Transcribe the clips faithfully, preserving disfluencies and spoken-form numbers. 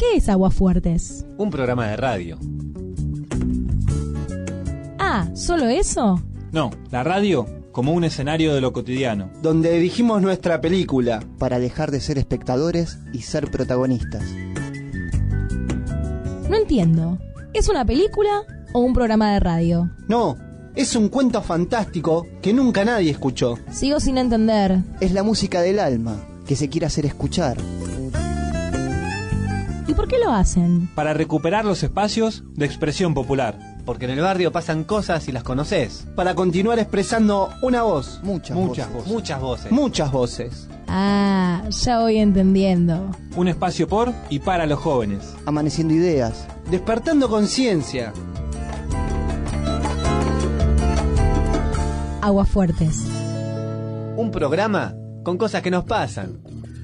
¿Qué es Aguafuertes? Un programa de radio. Ah, ¿solo eso? No, la radio como un escenario de lo cotidiano. Donde dirigimos nuestra película. Para dejar de ser espectadores y ser protagonistas. No entiendo. ¿Es una película o un programa de radio? No, es un cuento fantástico que nunca nadie escuchó. Sigo sin entender. Es la música del alma, que se quiere hacer escuchar. ¿Y por qué lo hacen? Para recuperar los espacios de expresión popular. Porque en el barrio pasan cosas y las conoces. Para continuar expresando una voz. Muchas, Muchas voces. voces. Muchas voces. Muchas voces. Ah, ya voy entendiendo. Un espacio por y para los jóvenes. Amaneciendo ideas. Despertando conciencia. Aguafuertes. Un programa con cosas que nos pasan.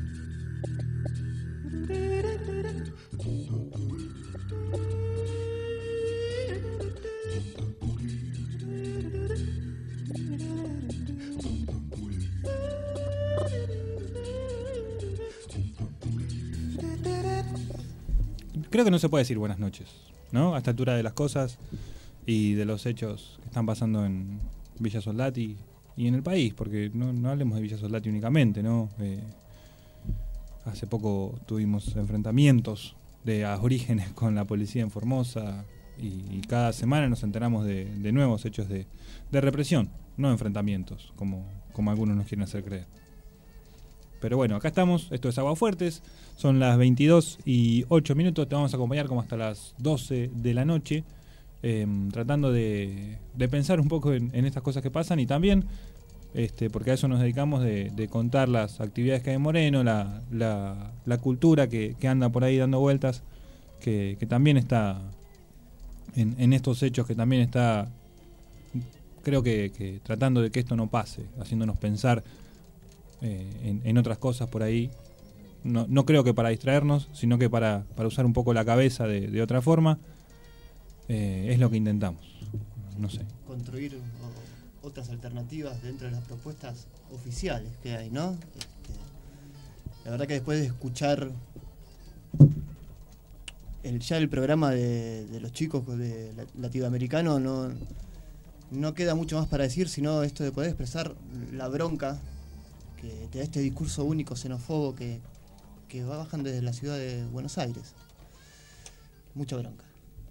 Creo que no se puede decir buenas noches, ¿no? A esta altura de las cosas y de los hechos que están pasando en Villa Soldati y en el país, porque no, no hablemos de Villa Soldati únicamente, ¿no? Eh, hace poco tuvimos enfrentamientos de a orígenes con la policía en Formosa y, y cada semana nos enteramos de, de nuevos hechos de, de represión, no enfrentamientos, como, como algunos nos quieren hacer creer. Pero bueno, acá estamos, esto es Aguafuertes, son las veintidós y ocho minutos, te vamos a acompañar como hasta las doce de la noche, eh, tratando de, de pensar un poco en, en estas cosas que pasan y también, este, porque a eso nos dedicamos, de, de contar las actividades que hay en Moreno, la, la, la cultura que, que anda por ahí dando vueltas, que, que también está en, en estos hechos, que también está, creo que, que tratando de que esto no pase, haciéndonos pensar Eh, en, en otras cosas por ahí, no, no creo que para distraernos, sino que para, para usar un poco la cabeza de, de otra forma, eh, es lo que intentamos, no sé. Construir o, otras alternativas dentro de las propuestas oficiales que hay, ¿no? Este, la verdad que después de escuchar el, ya el programa de, de los chicos de latinoamericanos, no, no queda mucho más para decir, sino esto de poder expresar la bronca que te da este discurso único, xenófobo, que, que va bajando desde la ciudad de Buenos Aires. Mucha bronca.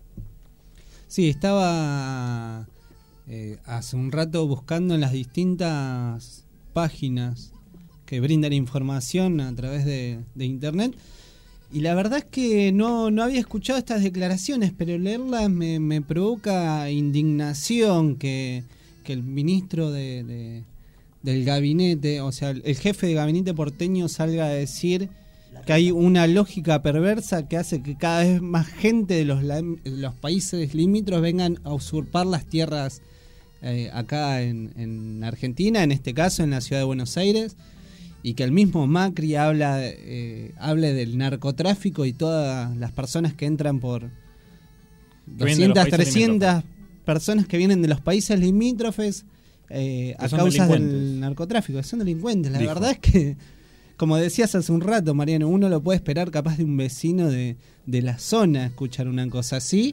Sí, estaba eh, hace un rato buscando en las distintas páginas que brindan información a través de, de internet, y la verdad es que no, no había escuchado estas declaraciones, pero leerlas me, me provoca indignación que, que el ministro de... de del gabinete, o sea, el jefe de gabinete porteño salga a decir que hay una lógica perversa que hace que cada vez más gente de los, los países limítrofes vengan a usurpar las tierras eh, acá en, en Argentina, en este caso en la ciudad de Buenos Aires, y que el mismo Macri habla eh, hable del narcotráfico y todas las personas que entran por doscientas, trescientas personas que vienen de los países limítrofes Eh, a causas del narcotráfico, son delincuentes. La Dijo. verdad es que, como decías hace un rato, Mariano, uno lo puede esperar capaz de un vecino de, de la zona escuchar una cosa así,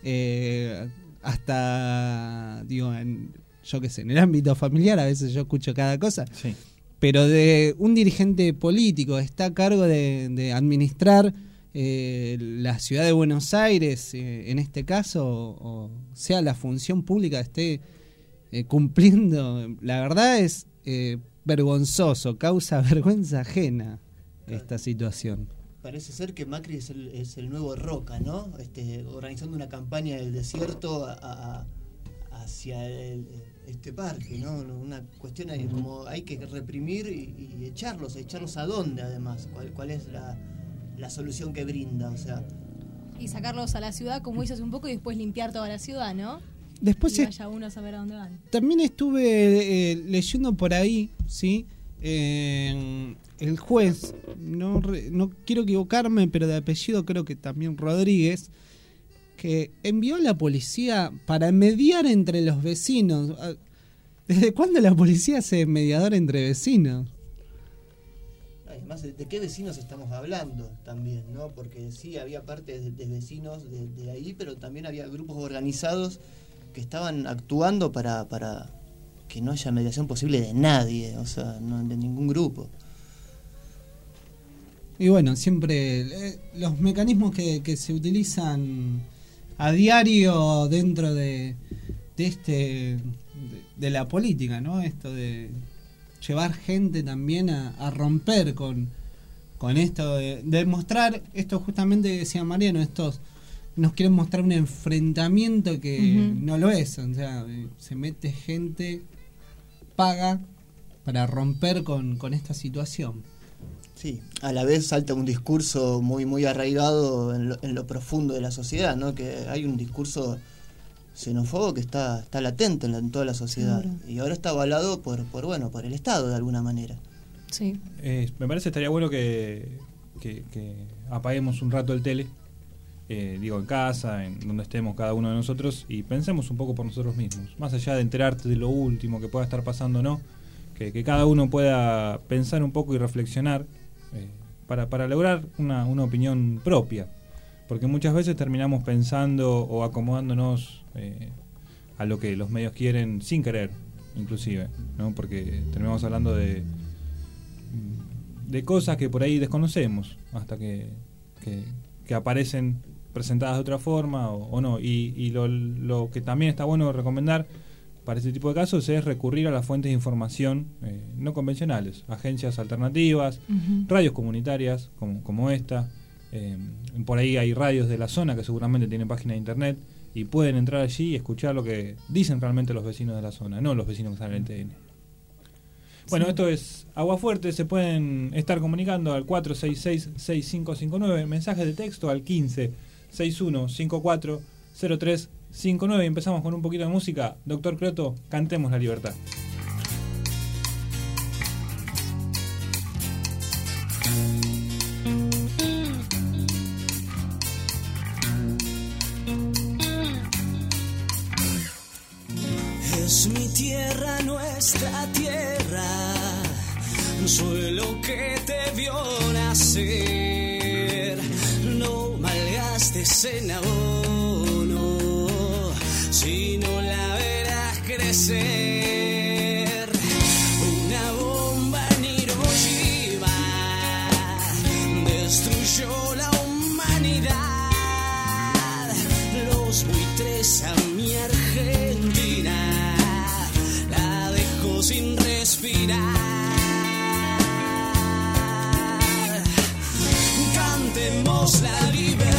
eh, hasta, digo, en, yo qué sé, en el ámbito familiar a veces yo escucho cada cosa, Sí. pero de un dirigente político está a cargo de, de administrar eh, la ciudad de Buenos Aires, eh, en este caso, o, o sea, la función pública esté Eh, cumpliendo, la verdad es eh, vergonzoso, causa vergüenza ajena esta situación. Parece ser que Macri es el, es el nuevo Roca, ¿no? Este, organizando una campaña del desierto a, a, hacia el, este parque, ¿no? Una cuestión ahí, como hay que reprimir y, y echarlos, echarlos a dónde además, cuál, cuál es la, la solución que brinda, o sea. Y sacarlos a la ciudad como hizo hace un poco y después limpiar toda la ciudad, ¿no? Después y es, vaya uno a saber a dónde van. también estuve eh, leyendo por ahí, ¿sí? Eh, el juez, no, re, no quiero equivocarme, pero de apellido creo que también Rodríguez, que envió a la policía para mediar entre los vecinos. ¿Desde cuándo la policía hace mediador entre vecinos? además de, de qué vecinos estamos hablando también, ¿no? Porque sí había parte de, de vecinos de, de ahí, pero también había grupos organizados que estaban actuando para, para que no haya mediación posible de nadie, o sea, no, de ningún grupo. Y bueno, siempre eh, los mecanismos que, que se utilizan a diario dentro de, de este de, de la política, ¿no? Esto de llevar gente también a, a romper con, con esto de, de mostrar esto justamente que decía Mariano, estos nos quieren mostrar un enfrentamiento que uh-huh. no lo es, o sea, se mete gente, paga para romper con, con esta situación. Sí, a la vez salta un discurso muy muy arraigado en lo, en lo profundo de la sociedad, ¿no? Que hay un discurso xenófobo que está está latente en, la, en toda la sociedad, claro. Y ahora está avalado por por bueno por el Estado de alguna manera. Sí. Eh, me parece que estaría bueno que, que, que apaguemos un rato el tele, eh, digo en casa, en donde estemos cada uno de nosotros y pensemos un poco por nosotros mismos, más allá de enterarte de lo último que pueda estar pasando o no, que, que cada uno pueda pensar un poco y reflexionar. Eh, para, para lograr una, una opinión propia, porque muchas veces terminamos pensando o acomodándonos eh, a lo que los medios quieren sin querer, inclusive, ¿no? Porque terminamos hablando de de cosas que por ahí desconocemos hasta que, que, que aparecen presentadas de otra forma o, o no, y, y lo, lo que también está bueno recomendar para este tipo de casos es recurrir a las fuentes de información eh, no convencionales, agencias alternativas, uh-huh. radios comunitarias como, como esta, eh, por ahí hay radios de la zona que seguramente tienen página de internet y pueden entrar allí y escuchar lo que dicen realmente los vecinos de la zona, no los vecinos que están en el T N. Bueno, sí. Esto es Agua Fuerte, se pueden estar comunicando al cuatro seis seis, seis cinco cinco nueve, mensajes de texto al quince, sesenta y uno, cincuenta y cuatro, cero tres cinco nueve. Empezamos con un poquito de música. Doctor Croto, cantemos la libertad. Es mi tierra, nuestra tierra, suelo que te vio nacer. No malgastes en abono, si no la verás crecer. Una bomba en Hiroshima destruyó la humanidad. Los buitres a mi Argentina la dejó sin respirar. Cantemos la libertad.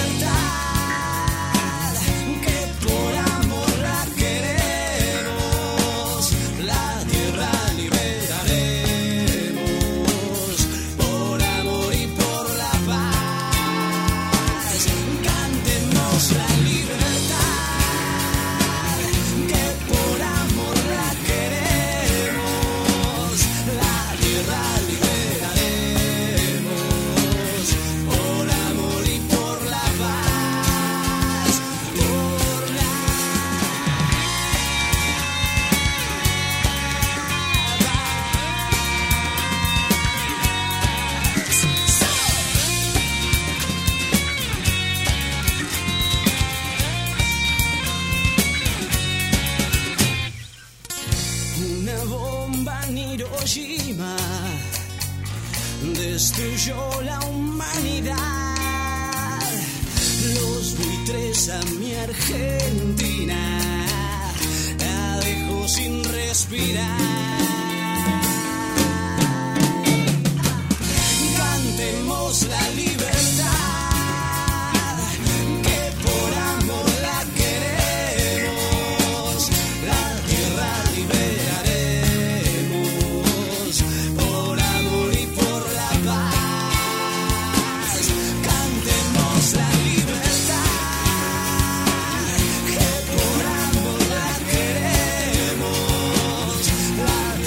Destruyó la humanidad. Los buitres a mi Argentina la dejó sin respirar. Cantemos la libertad.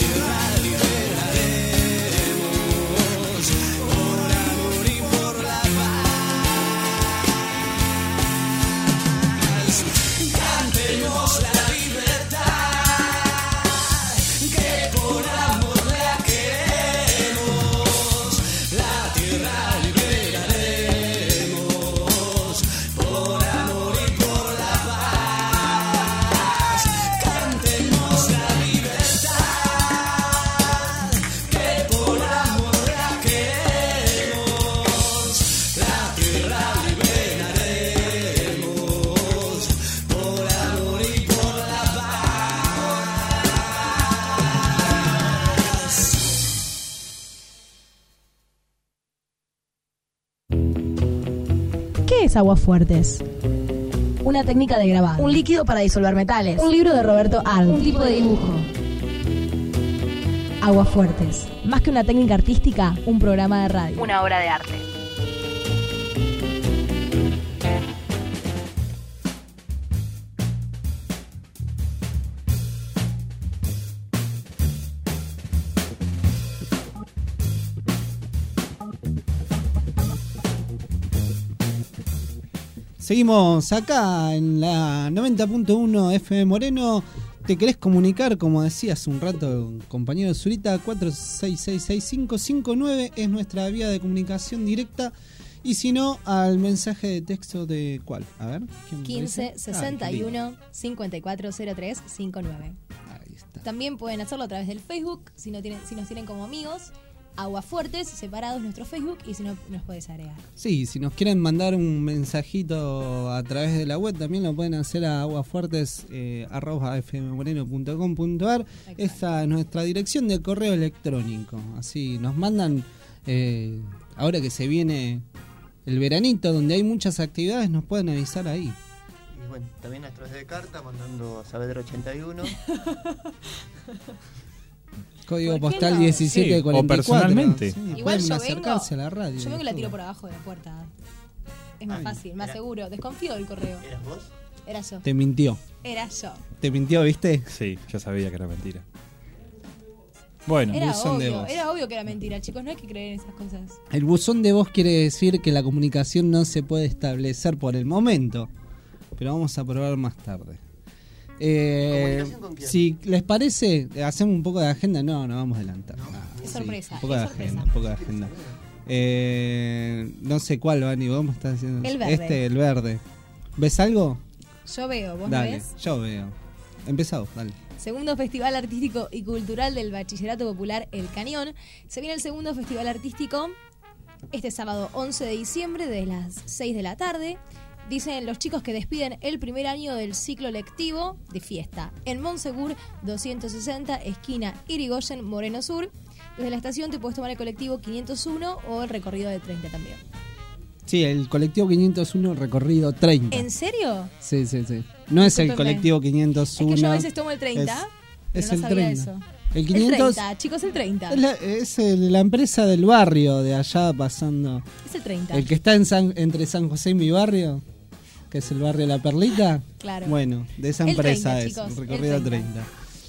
Por amor y por la ¿Qué es Aguafuertes? Una técnica de grabado, un líquido para disolver metales, un libro de Roberto Arlt, un tipo de dibujo. Aguafuertes, más que una técnica artística, un programa de radio, una obra de arte. Seguimos acá en la noventa punto uno F M Moreno. ¿Te querés comunicar, como decía hace un rato, compañero Zurita? cuatro seis seis seis cinco cinco nueve es nuestra vía de comunicación directa. Y si no, al mensaje de texto de ¿cuál? A ver. ¿quién quince sesenta y uno cincuenta y cuatro cero tres cincuenta y nueve. Ahí está. También pueden hacerlo a través del Facebook, si, no tienen, si nos tienen como amigos. Aguafuertes, separados nuestro Facebook, y si no, nos puedes agregar. Sí, si nos quieren mandar un mensajito a través de la web, también lo pueden hacer a aguafuertes eh, arroba f m moreno punto com punto a r. Esta es nuestra dirección de correo electrónico. Así nos mandan, eh, ahora que se viene el veranito, donde hay muchas actividades, nos pueden avisar ahí. Y bueno, también a través de carta, mandando a Saavedra ochenta y uno. Código postal no? diecisiete cuarenta y cuatro. Sí, o personalmente. Sí, igual yo acercarse vengo, a la radio. yo vengo y la tiro por abajo de la puerta. Es más Ay, fácil, más era, seguro. Desconfío del correo. ¿Eras vos? Era yo. Te mintió. Era yo. Te mintió, ¿viste? Sí, yo sabía que era mentira. Bueno, Era buzón de obvio, voz. era obvio que era mentira, chicos. No hay que creer en esas cosas. El buzón de voz quiere decir que la comunicación no se puede establecer por el momento, pero vamos a probar más tarde. Eh, ¿Comunicación con quién? Si les parece, hacemos un poco de agenda. No, no vamos a adelantar. No, Ah, es sí, sorpresa, Un poco es de sorpresa. agenda, un poco de agenda. Eh, no sé cuál, Vani, vos me estás haciendo. El verde. Este, el verde. ¿Ves algo? Yo veo, ¿vos Dale, no ves? yo veo. Empezado, dale. Segundo Festival Artístico y Cultural del Bachillerato Popular El Cañón. Se viene el segundo Festival Artístico este sábado once de diciembre desde las seis de la tarde. Dicen los chicos que despiden el primer año del ciclo lectivo de fiesta en Monsegur doscientos sesenta, esquina Irigoyen, Moreno Sur. Desde la estación te puedes tomar el colectivo quinientos uno o el recorrido de treinta también. Sí, el colectivo quinientos uno, recorrido treinta. ¿En serio? Sí, sí, sí. No es el Discúlpenme. colectivo quinientos uno. Es que yo a veces tomo el treinta, Es, pero es no el sabía treinta. eso. El quinientos El treinta, chicos, el treinta. es, la, es el- la empresa del barrio de allá pasando. Es el treinta. El que está en San- entre San José y mi barrio, que es el barrio La Perlita. Claro. Bueno, de esa El empresa treinta, es, chicos, el el recorrido treinta. treinta.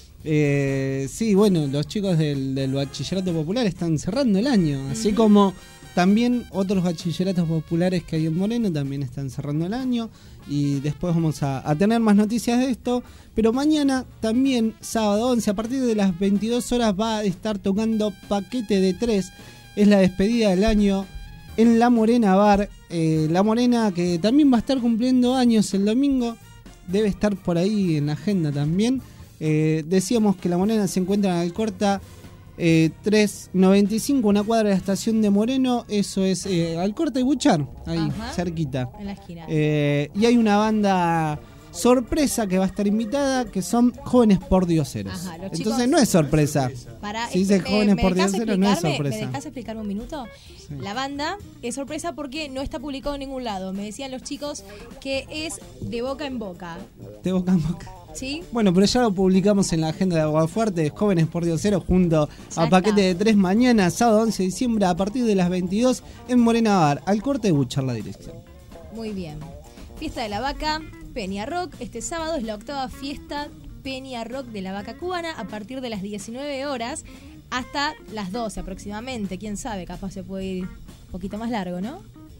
Eh, sí, bueno, los chicos del, del bachillerato popular están cerrando el año, así Ujú. como también otros bachilleratos populares que hay en Moreno también están cerrando el año, y después vamos a, a tener más noticias de esto. Pero mañana también, sábado once, a partir de las veintidós horas va a estar tocando Paquete de Tres. Es la despedida del año en La Morena Bar. Eh, La Morena, que también va a estar cumpliendo años el domingo, debe estar por ahí en la agenda también. Eh, decíamos que La Morena se encuentra en Alcorta eh, trescientos noventa y cinco, una cuadra de la estación de Moreno. Eso es eh, Alcorta y Buchar, ahí, Ajá. cerquita. En la esquina. Eh, y hay una banda sorpresa que va a estar invitada, que son Jóvenes por Dioseros. Ajá, los Entonces chicos- no es sorpresa. Para, Si dice eh, Jóvenes ¿me por dejás Dioseros no es explicarme? ¿Me sorpresa. dejas explicarme un minuto? Sí. La banda es sorpresa porque no está publicado en ningún lado. Me decían los chicos que es de boca en boca. De boca en boca. ¿Sí? Bueno, pero ya lo publicamos en la agenda de Aguafuerte, Jóvenes por Dioseros, junto Ya a Paquete está. de Tres mañana, sábado once de diciembre, a partir de las veintidós, en Morena Bar, al corte de Buchar la dirección. Muy bien. Fiesta de la Vaca, Peña Rock. Este sábado es la octava fiesta Peña Rock de la Vaca Cubana a partir de las diecinueve horas hasta las doce aproximadamente. Quién sabe, capaz se puede ir un poquito más largo, ¿no?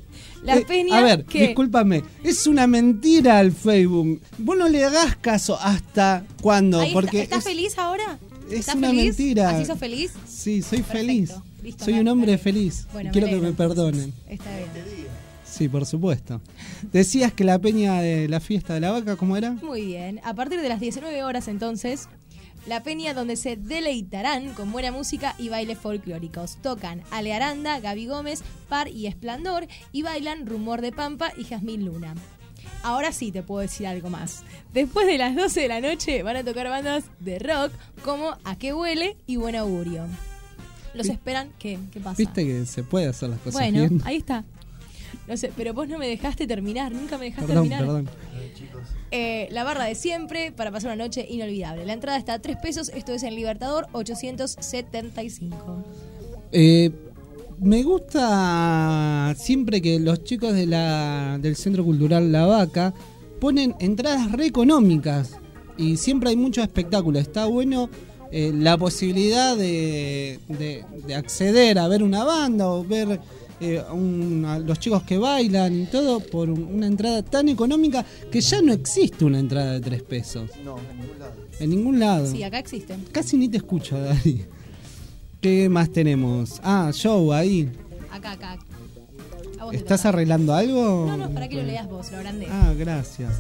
La Eh, Peña... a ver, ¿qué? discúlpame, es una mentira el Facebook. Vos no le hagas caso hasta cuándo, Ahí está. porque ¿Estás es, feliz ahora? es ¿Estás una feliz? mentira. ¿Así sos feliz? Sí, soy Perfecto. feliz. Listo, soy me- un hombre me- feliz. Bueno, y quiero que alegro, me perdonen. entonces. Está bien. Sí, por supuesto. Decías que la peña de la fiesta de la vaca, ¿cómo era? Muy bien. A partir de las diecinueve horas entonces, la peña donde se deleitarán con buena música y bailes folclóricos. Tocan Ale Aranda, Gaby Gómez, Par y Esplendor y bailan Rumor de Pampa y Jazmín Luna. Ahora sí te puedo decir algo más. Después de las doce de la noche van a tocar bandas de rock como A Qué Huele y Buen Augurio. Los Vi- esperan. ¿Qué? ¿Qué pasa? Viste que se puede hacer las cosas Bueno, bien. ahí está. No sé, pero vos no me dejaste terminar, nunca me dejaste Perdón, terminar. perdón. Eh, la barra de siempre para pasar una noche inolvidable. La entrada está a tres pesos, esto es en Libertador ochocientos setenta y cinco. Eh, me gusta siempre que los chicos de la, del Centro Cultural La Vaca ponen entradas re económicas y siempre hay mucho espectáculo. Está bueno eh, la posibilidad de, de, de acceder a ver una banda o ver eh, un, a los chicos que bailan y todo por un, una entrada tan económica que ya no existe una entrada de tres pesos. No, en ningún lado. En ningún lado. Sí, acá existe. Casi ni te escucho, Dani. ¿Qué más tenemos? Ah, show ahí. Acá, acá. A vos te ¿Estás toca. arreglando algo? No, no, para que lo leas vos, lo agrandé. Ah, gracias.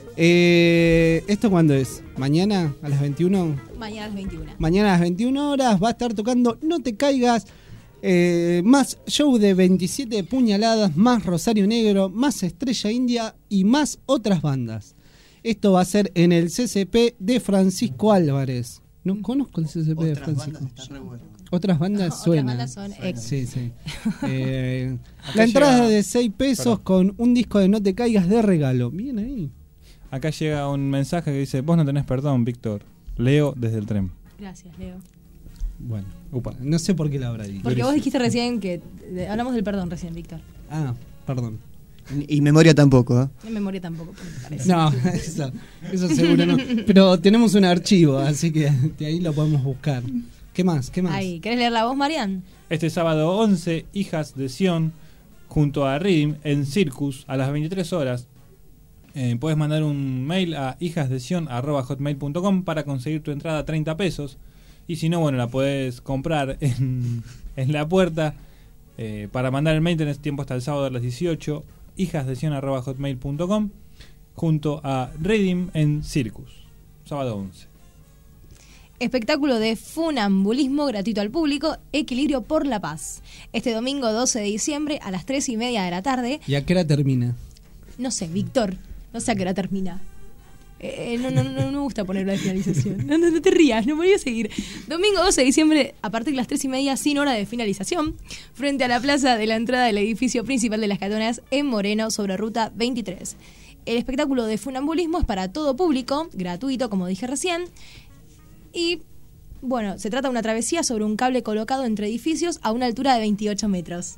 Eh, ¿Esto cuándo es? ¿Mañana a las veintiuna? Mañana a las veintiuna. Mañana a las veintiuna horas va a estar tocando No Te Caigas, eh, más show de veintisiete puñaladas, más Rosario Negro, más Estrella India y más otras bandas. Esto va a ser en el C C P de Francisco Álvarez. No conozco el C C P de Otras Francisco. bandas están re buenas. Otras bandas Otras suenan. bandas son ex. Sí, sí. Eh, Acá la entrada llega- es de seis pesos con un disco de No Te Caigas de regalo. Bien ahí. Acá llega un mensaje que dice: vos no tenés perdón, Víctor. Leo desde el tren. Gracias, Leo. Bueno, Upa. no sé por qué la habrá dicho. Porque vos dijiste recién que... de- hablamos del perdón recién, Víctor. Ah, perdón. Y memoria tampoco, ¿eh? En memoria tampoco, me parece. No, eso, eso seguro no. Pero tenemos un archivo, así que de ahí lo podemos buscar. ¿Qué más? ¿Qué más? Ahí, ¿querés leer la voz, Marian? Este sábado once, Hijas de Sion, junto a Rhythm, en Circus, a las veintitrés horas. Eh, puedes mandar un mail a hijasdesion arroba hotmail punto com para conseguir tu entrada a treinta pesos. Y si no, bueno, la podés comprar en, en la puerta. Eh, para mandar el mail tenés tiempo hasta el sábado a las dieciocho. hijasdesion arroba hotmail punto com junto a Rhythm en Circus, sábado once. Espectáculo de funambulismo gratuito al público, Equilibrio por la Paz. Este domingo doce de diciembre a las tres y media de la tarde. ¿Y a qué hora termina? No sé, Víctor, no sé a qué hora termina. Eh, no, no, no, no me gusta poner la finalización. No, no, no te rías, no me voy a seguir. Domingo doce de diciembre, a partir de las tres y media, sin hora de finalización, frente a la plaza de la entrada del edificio principal de las Catonas en Moreno, sobre ruta veintitrés. El espectáculo de funambulismo es para todo público, gratuito, como dije recién. Y, bueno, se trata de una travesía sobre un cable colocado entre edificios a una altura de veintiocho metros.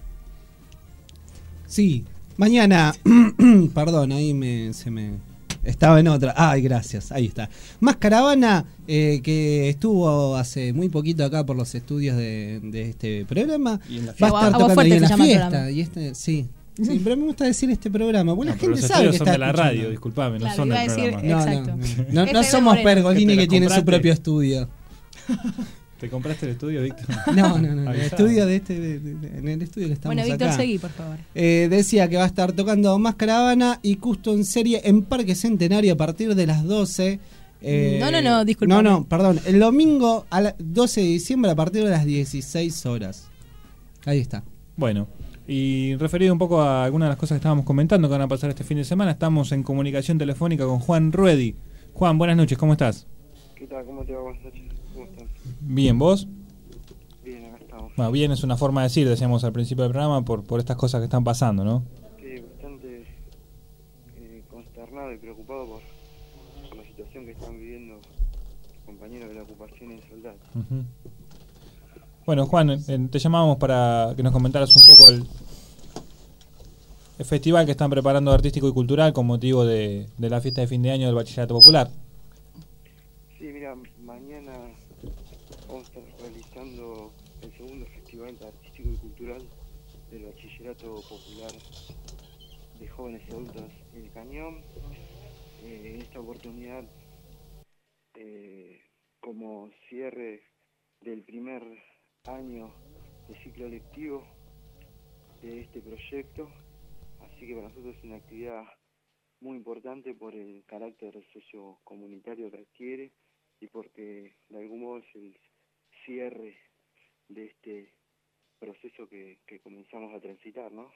Sí, mañana. Perdón, ahí me, se me. Estaba en otra. Ay, gracias, ahí está. Más Caravana, eh, que estuvo hace muy poquito acá por los estudios de, de este programa. Y en la Va a fiesta. estar Agua tocando Fuerte ahí en se la llama el fiesta. programa. Y este, sí. Sí, pero me gusta decir este programa. Bueno, No, la pero gente los sabe que estudios son está de la escuchando. radio, disculpame, no Claro, son iba del a decir- programa. No, Exacto. no, no, no, F no M somos Moreno. Pergolini ¿Te que lo tiene su compraste? propio estudio. ¿Te compraste el estudio, Víctor? No, no, no. El Avisá. estudio de este, de- de- en el estudio que estamos Bueno, Víctor, acá. seguí, por favor. Eh, decía que va a estar tocando Más Caravana y Custom Serie en Parque Centenario a partir de las doce. Eh, No, no, no, disculpame. No, no, perdón. El domingo a la doce de diciembre a partir de las dieciséis horas. Ahí está. Bueno, y referido un poco a algunas de las cosas que estábamos comentando que van a pasar este fin de semana, estamos en comunicación telefónica con Juan Ruedi. Juan, buenas noches, ¿cómo estás? ¿Qué tal? ¿Cómo te va? Buenas noches. ¿Cómo estás? Bien, ¿vos? Bien, acá estamos. Bueno, bien es una forma de decir, decíamos al principio del programa, por, por estas cosas que están pasando, ¿no? Sí, bastante eh, consternado y preocupado por, por la situación que están viviendo los compañeros de la ocupación en Soldati. Ujú. Bueno, Juan, eh, te llamábamos para que nos comentaras un poco el, el festival que están preparando artístico y cultural con motivo de, de la fiesta de fin de año del Bachillerato Popular. Sí, mira, mañana vamos a estar realizando el segundo festival artístico y cultural del Bachillerato Popular de Jóvenes y Adultos El Cañón. Eh, en esta oportunidad, eh, como cierre del primer año de ciclo lectivo de este proyecto, así que para nosotros es una actividad muy importante por el carácter sociocomunitario que adquiere y porque de algún modo es el cierre de este proceso que, que comenzamos a transitar, ¿no?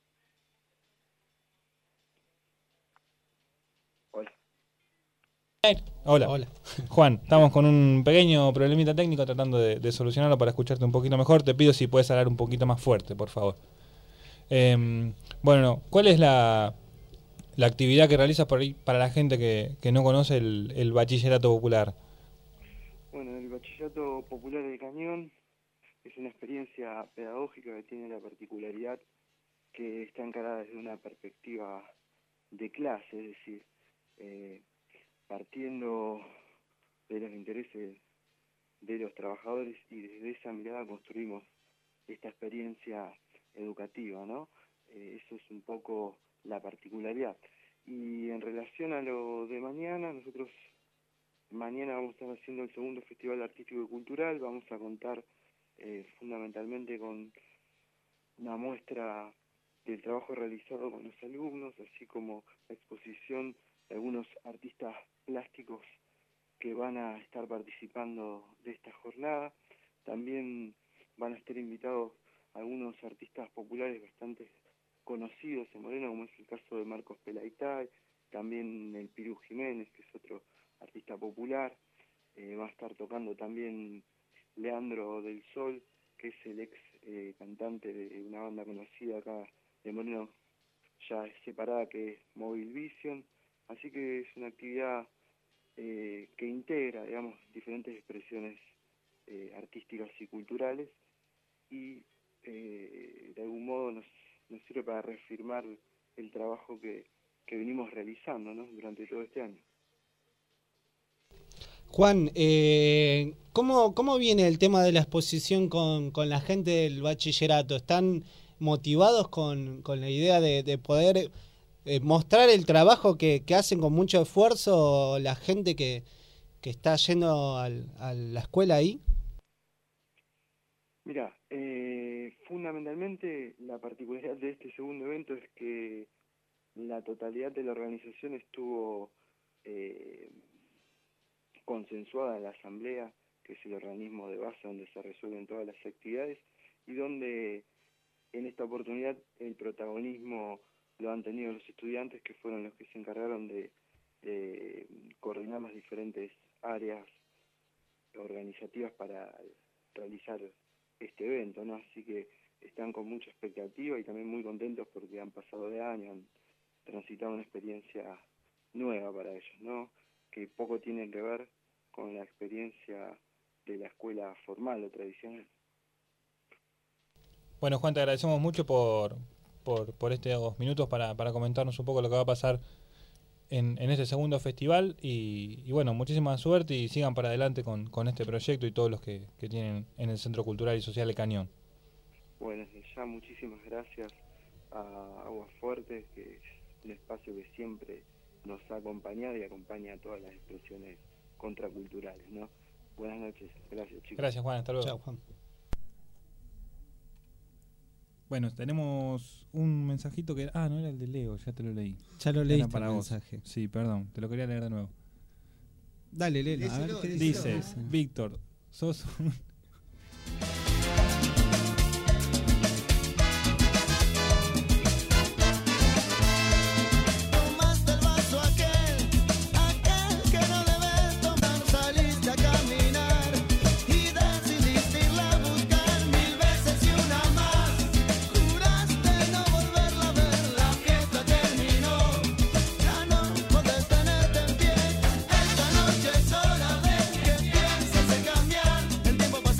Hola. Hola. Hola. Juan, estamos con un pequeño problemita técnico tratando de, de solucionarlo para escucharte un poquito mejor. Te pido si puedes hablar un poquito más fuerte, por favor. Eh, Bueno, ¿cuál es la, la actividad que realizas por ahí para la gente que, que no conoce el, el bachillerato popular? Bueno, el Bachillerato Popular del Cañón es una experiencia pedagógica que tiene la particularidad que está encarada desde una perspectiva de clase, es decir, eh, partiendo de los intereses de los trabajadores y desde esa mirada construimos esta experiencia educativa, ¿no? Eh, eso es un poco la particularidad. Y en relación a lo de mañana, nosotros mañana vamos a estar haciendo el segundo Festival Artístico y Cultural, vamos a contar eh, fundamentalmente con una muestra del trabajo realizado con los alumnos, así como la exposición de algunos artistas plásticos que van a estar participando de esta jornada. También van a estar invitados algunos artistas populares bastante conocidos en Moreno, como es el caso de Marcos Pelaitay, también el Pirú Jiménez, que es otro artista popular. Eh, va a estar tocando también Leandro del Sol, que es el ex eh, cantante de una banda conocida acá de Moreno, ya separada, que es Mobile Vision. Así que es una actividad eh, que integra, digamos, diferentes expresiones eh, artísticas y culturales, y eh, de algún modo nos, nos sirve para reafirmar el trabajo que, que venimos realizando, ¿no?, durante todo este año. Juan, eh, ¿cómo, ¿cómo viene el tema de la exposición con, con la gente del bachillerato? ¿Están motivados con, con la idea de, de poder eh, mostrar el trabajo que, que hacen con mucho esfuerzo la gente que, que está yendo al, a la escuela ahí? Mira, eh, fundamentalmente la particularidad de este segundo evento es que la totalidad de la organización estuvo eh, consensuada en la asamblea, que es el organismo de base donde se resuelven todas las actividades, y donde en esta oportunidad el protagonismo lo han tenido los estudiantes, que fueron los que se encargaron de, de coordinar las diferentes áreas organizativas para realizar este evento, ¿no? Así que están con mucha expectativa y también muy contentos porque han pasado de año, han transitado una experiencia nueva para ellos, ¿no?, que poco tiene que ver con la experiencia de la escuela formal o tradicional. Bueno, Juan, te agradecemos mucho por, por, por estos minutos para, para comentarnos un poco lo que va a pasar en, en este segundo festival, y, y bueno, muchísima suerte y sigan para adelante con, con este proyecto y todos los que, que tienen en el Centro Cultural y Social El Cañón. Bueno, desde ya muchísimas gracias a Aguas Fuertes, que es un espacio que siempre nos ha acompañado y acompaña a todas las expresiones contraculturales, ¿no? Buenas noches, gracias, chicos. Gracias, Juan, hasta luego. Chao, Juan. Bueno, tenemos un mensajito que... Ah, no era el de Leo, ya te lo leí. Ya lo Era leíste para el vos. mensaje. Sí, perdón, te lo quería leer de nuevo. Dale, léelo, a ver qué dice. Dice, Víctor, sos un... El tiempo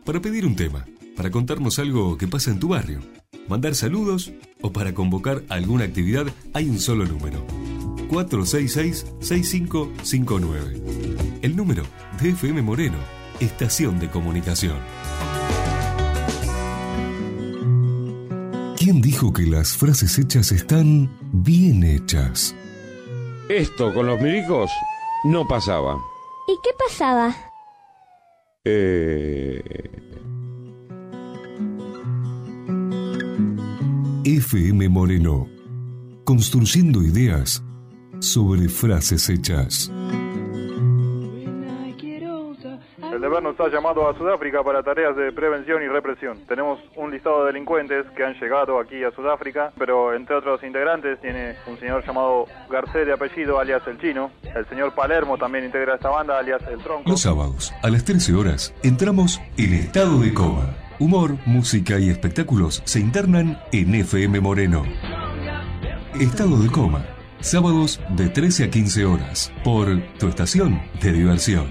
para pedir un tema, para contarnos algo que pasa en tu barrio, mandar saludos o para convocar alguna actividad, hay un solo número. cuatro seis seis, seis cinco cinco nueve. El número de F M Moreno, estación de comunicación. ¿Quién dijo que las frases hechas están bien hechas? Esto con los milicos no pasaba. ¿Y qué pasaba? Eh... F M Moreno, construyendo ideas sobre frases hechas. El deber nos ha llamado a Sudáfrica para tareas de prevención y represión. Tenemos un listado de delincuentes que han llegado aquí a Sudáfrica, pero entre otros integrantes tiene un señor llamado Garcés de apellido, alias El Chino. El señor Palermo también integra esta banda, alias El Tronco. Los sábados, a las trece horas, entramos en estado de coma. Humor, música y espectáculos se internan en F M Moreno. Estado de coma. Sábados de trece a quince horas, por tu estación de diversión.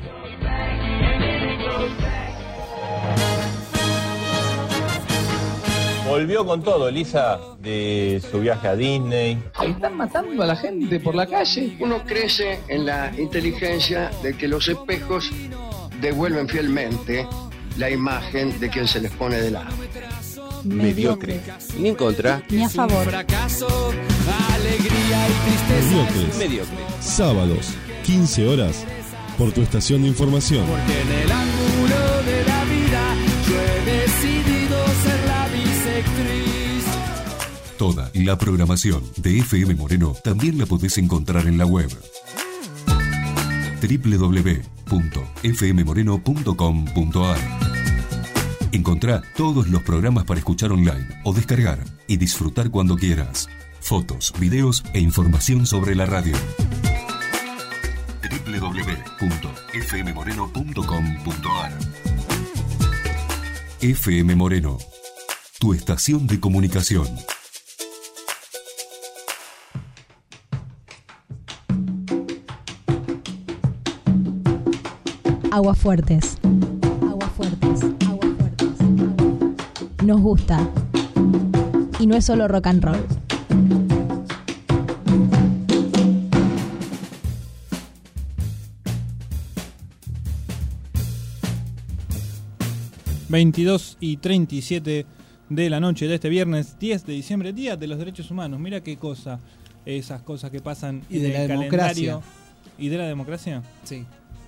Volvió con todo, Elisa, de su viaje a Disney. Están matando a la gente por la calle. Uno crece en la inteligencia de que los espejos devuelven fielmente la imagen de quien se les pone de lado. Mediocre. Ni en contra. Ni a favor. Fracaso, alegría y tristeza. Mediocres. Mediocre. Sábados, quince horas, por tu estación de información. Porque en el ángulo de la vida yo he decidido ser la bisectriz. Toda la programación de F M Moreno también la podés encontrar en la web doble u doble u doble u punto f m moreno punto com punto a r. Encontrá todos los programas para escuchar online o descargar y disfrutar cuando quieras. Fotos, videos e información sobre la radio. doble u doble u doble u punto f m moreno punto com punto a r. F M Moreno, tu estación de comunicación. Aguafuertes. Aguafuertes. Aguafuertes. Nos gusta. Y no es solo rock and roll. veintidós y treinta y siete de la noche de este viernes diez de diciembre, Día de los Derechos Humanos. Mira qué cosa, esas cosas que pasan y en de el la calendario. democracia. ¿Y de la democracia? Sí.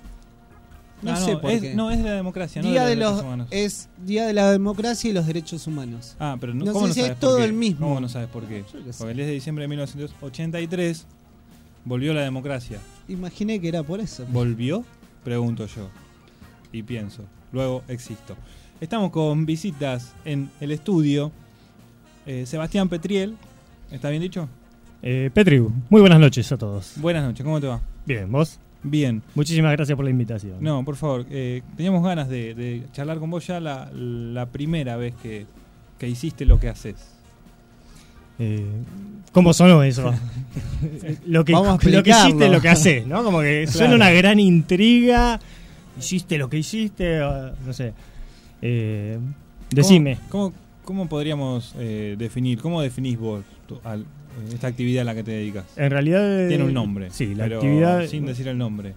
No, No no, sé por es, qué. no, es de la democracia, Día no de de los los, derechos humanos. es Día de la Democracia y los Derechos Humanos. Ah, pero no, no ¿cómo sé no si sabes es por todo qué? el mismo. ¿Cómo no sabes por qué? Porque el diez de diciembre de mil novecientos ochenta y tres volvió la democracia. Imaginé que era por eso. ¿Volvió? Pregunto yo. Y pienso. Luego existo. Estamos con visitas en el estudio. Eh, Sebastián Petriel. ¿Está bien dicho? Eh, Petriu, muy buenas noches a todos. Buenas noches, ¿cómo te va? Bien, ¿vos? Bien. Muchísimas gracias por la invitación. No, por favor, eh, teníamos ganas de, de charlar con vos ya la, la primera vez que, que hiciste lo que haces. Eh, ¿Cómo sonó eso? lo, que, Vamos a lo que hiciste, explicarlo. lo que haces, ¿no? Como que Claro. suena una gran intriga. Hiciste lo que hiciste, o, no sé. Eh, decime. ¿Cómo, cómo, cómo podríamos eh, definir, cómo definís vos tu- al- eh, esta actividad a la que te dedicas? En realidad... Tiene un nombre. Sí, la pero actividad... sin decir el nombre.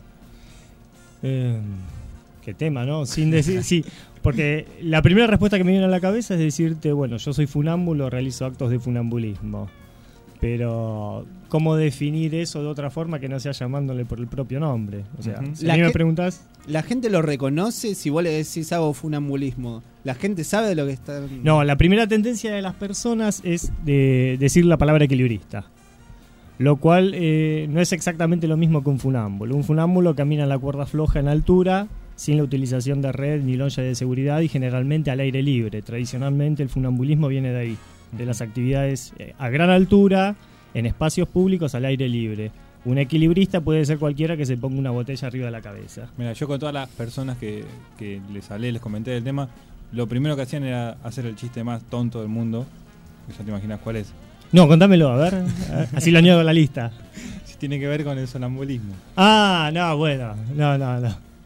Eh, qué tema, ¿no? Sin decir, sí, porque la primera respuesta que me viene a la cabeza es decirte, bueno, yo soy funámbulo, realizo actos de funambulismo. Pero, ¿cómo definir eso de otra forma que no sea llamándole por el propio nombre? O sea, Ujú. si La a mí me ge- preguntas... La gente lo reconoce si vos le decís hago funambulismo. La gente sabe de lo que está. No, la primera tendencia de las personas es de decir la palabra equilibrista. Lo cual eh, no es exactamente lo mismo que un funámbulo. Un funámbulo camina en la cuerda floja en altura, sin la utilización de red ni loncha de seguridad y generalmente al aire libre. Tradicionalmente el funambulismo viene de ahí, de las actividades eh, a gran altura, en espacios públicos al aire libre. Un equilibrista puede ser cualquiera que se ponga una botella arriba de la cabeza. Mira, yo con todas las personas que, que les hablé, les comenté del tema, lo primero que hacían era hacer el chiste más tonto del mundo. Ya te imaginas cuál es. No, contámelo, a ver. Así lo añado a la lista. Si tiene que ver con el sonambulismo. Ah, no, bueno. No, no, no.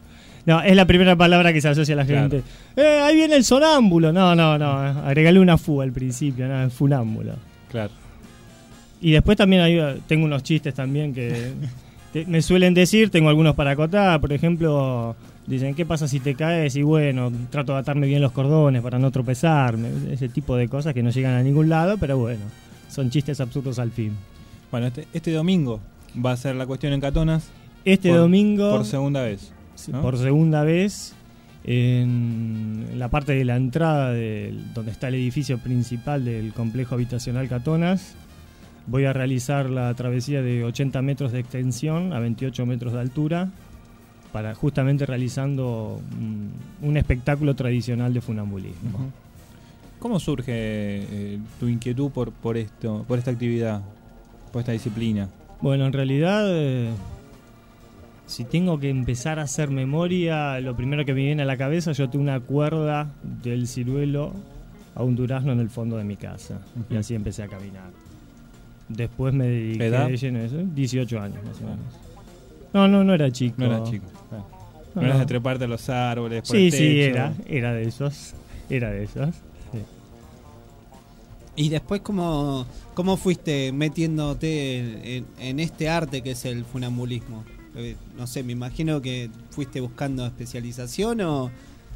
No, es la primera palabra que se asocia a la gente. Claro. Eh, ahí viene el sonámbulo. No, no, no. Agregale una fu al principio, no, funámbulo. Claro. Y después también hay, tengo unos chistes también que te, me suelen decir, tengo algunos para acotar. Por ejemplo, dicen, ¿qué pasa si te caes? Y bueno, trato de atarme bien los cordones para no tropezarme. Ese tipo de cosas que no llegan a ningún lado, pero bueno, son chistes absurdos al fin. Bueno, este, este domingo va a ser la cuestión en Catonas. Este por, domingo... Por segunda vez. ¿no? Por segunda vez, en la parte de la entrada de donde está el edificio principal del complejo habitacional Catonas, voy a realizar la travesía de ochenta metros de extensión a veintiocho metros de altura, para justamente realizando un, un espectáculo tradicional de funambulismo. Uh-huh. ¿Cómo surge eh, tu inquietud por, por esto, por esta actividad, por esta disciplina? Bueno, en realidad, eh, si tengo que empezar a hacer memoria, lo primero que me viene a la cabeza, yo tengo una cuerda del ciruelo a un durazno en el fondo de mi casa. Uh-huh. Y así empecé a caminar. Después me dediqué ¿Edad? de lleno a eso, dieciocho años más o menos. No, no, no era chico. No era chico. Ah. No, no eras de treparte a los árboles, por sí, el techo. Sí, era, era de esos. Era de esos. Sí. Y después, ¿cómo, cómo fuiste metiéndote en, en, en este arte que es el funambulismo? Eh, no sé, me imagino que fuiste buscando especialización o,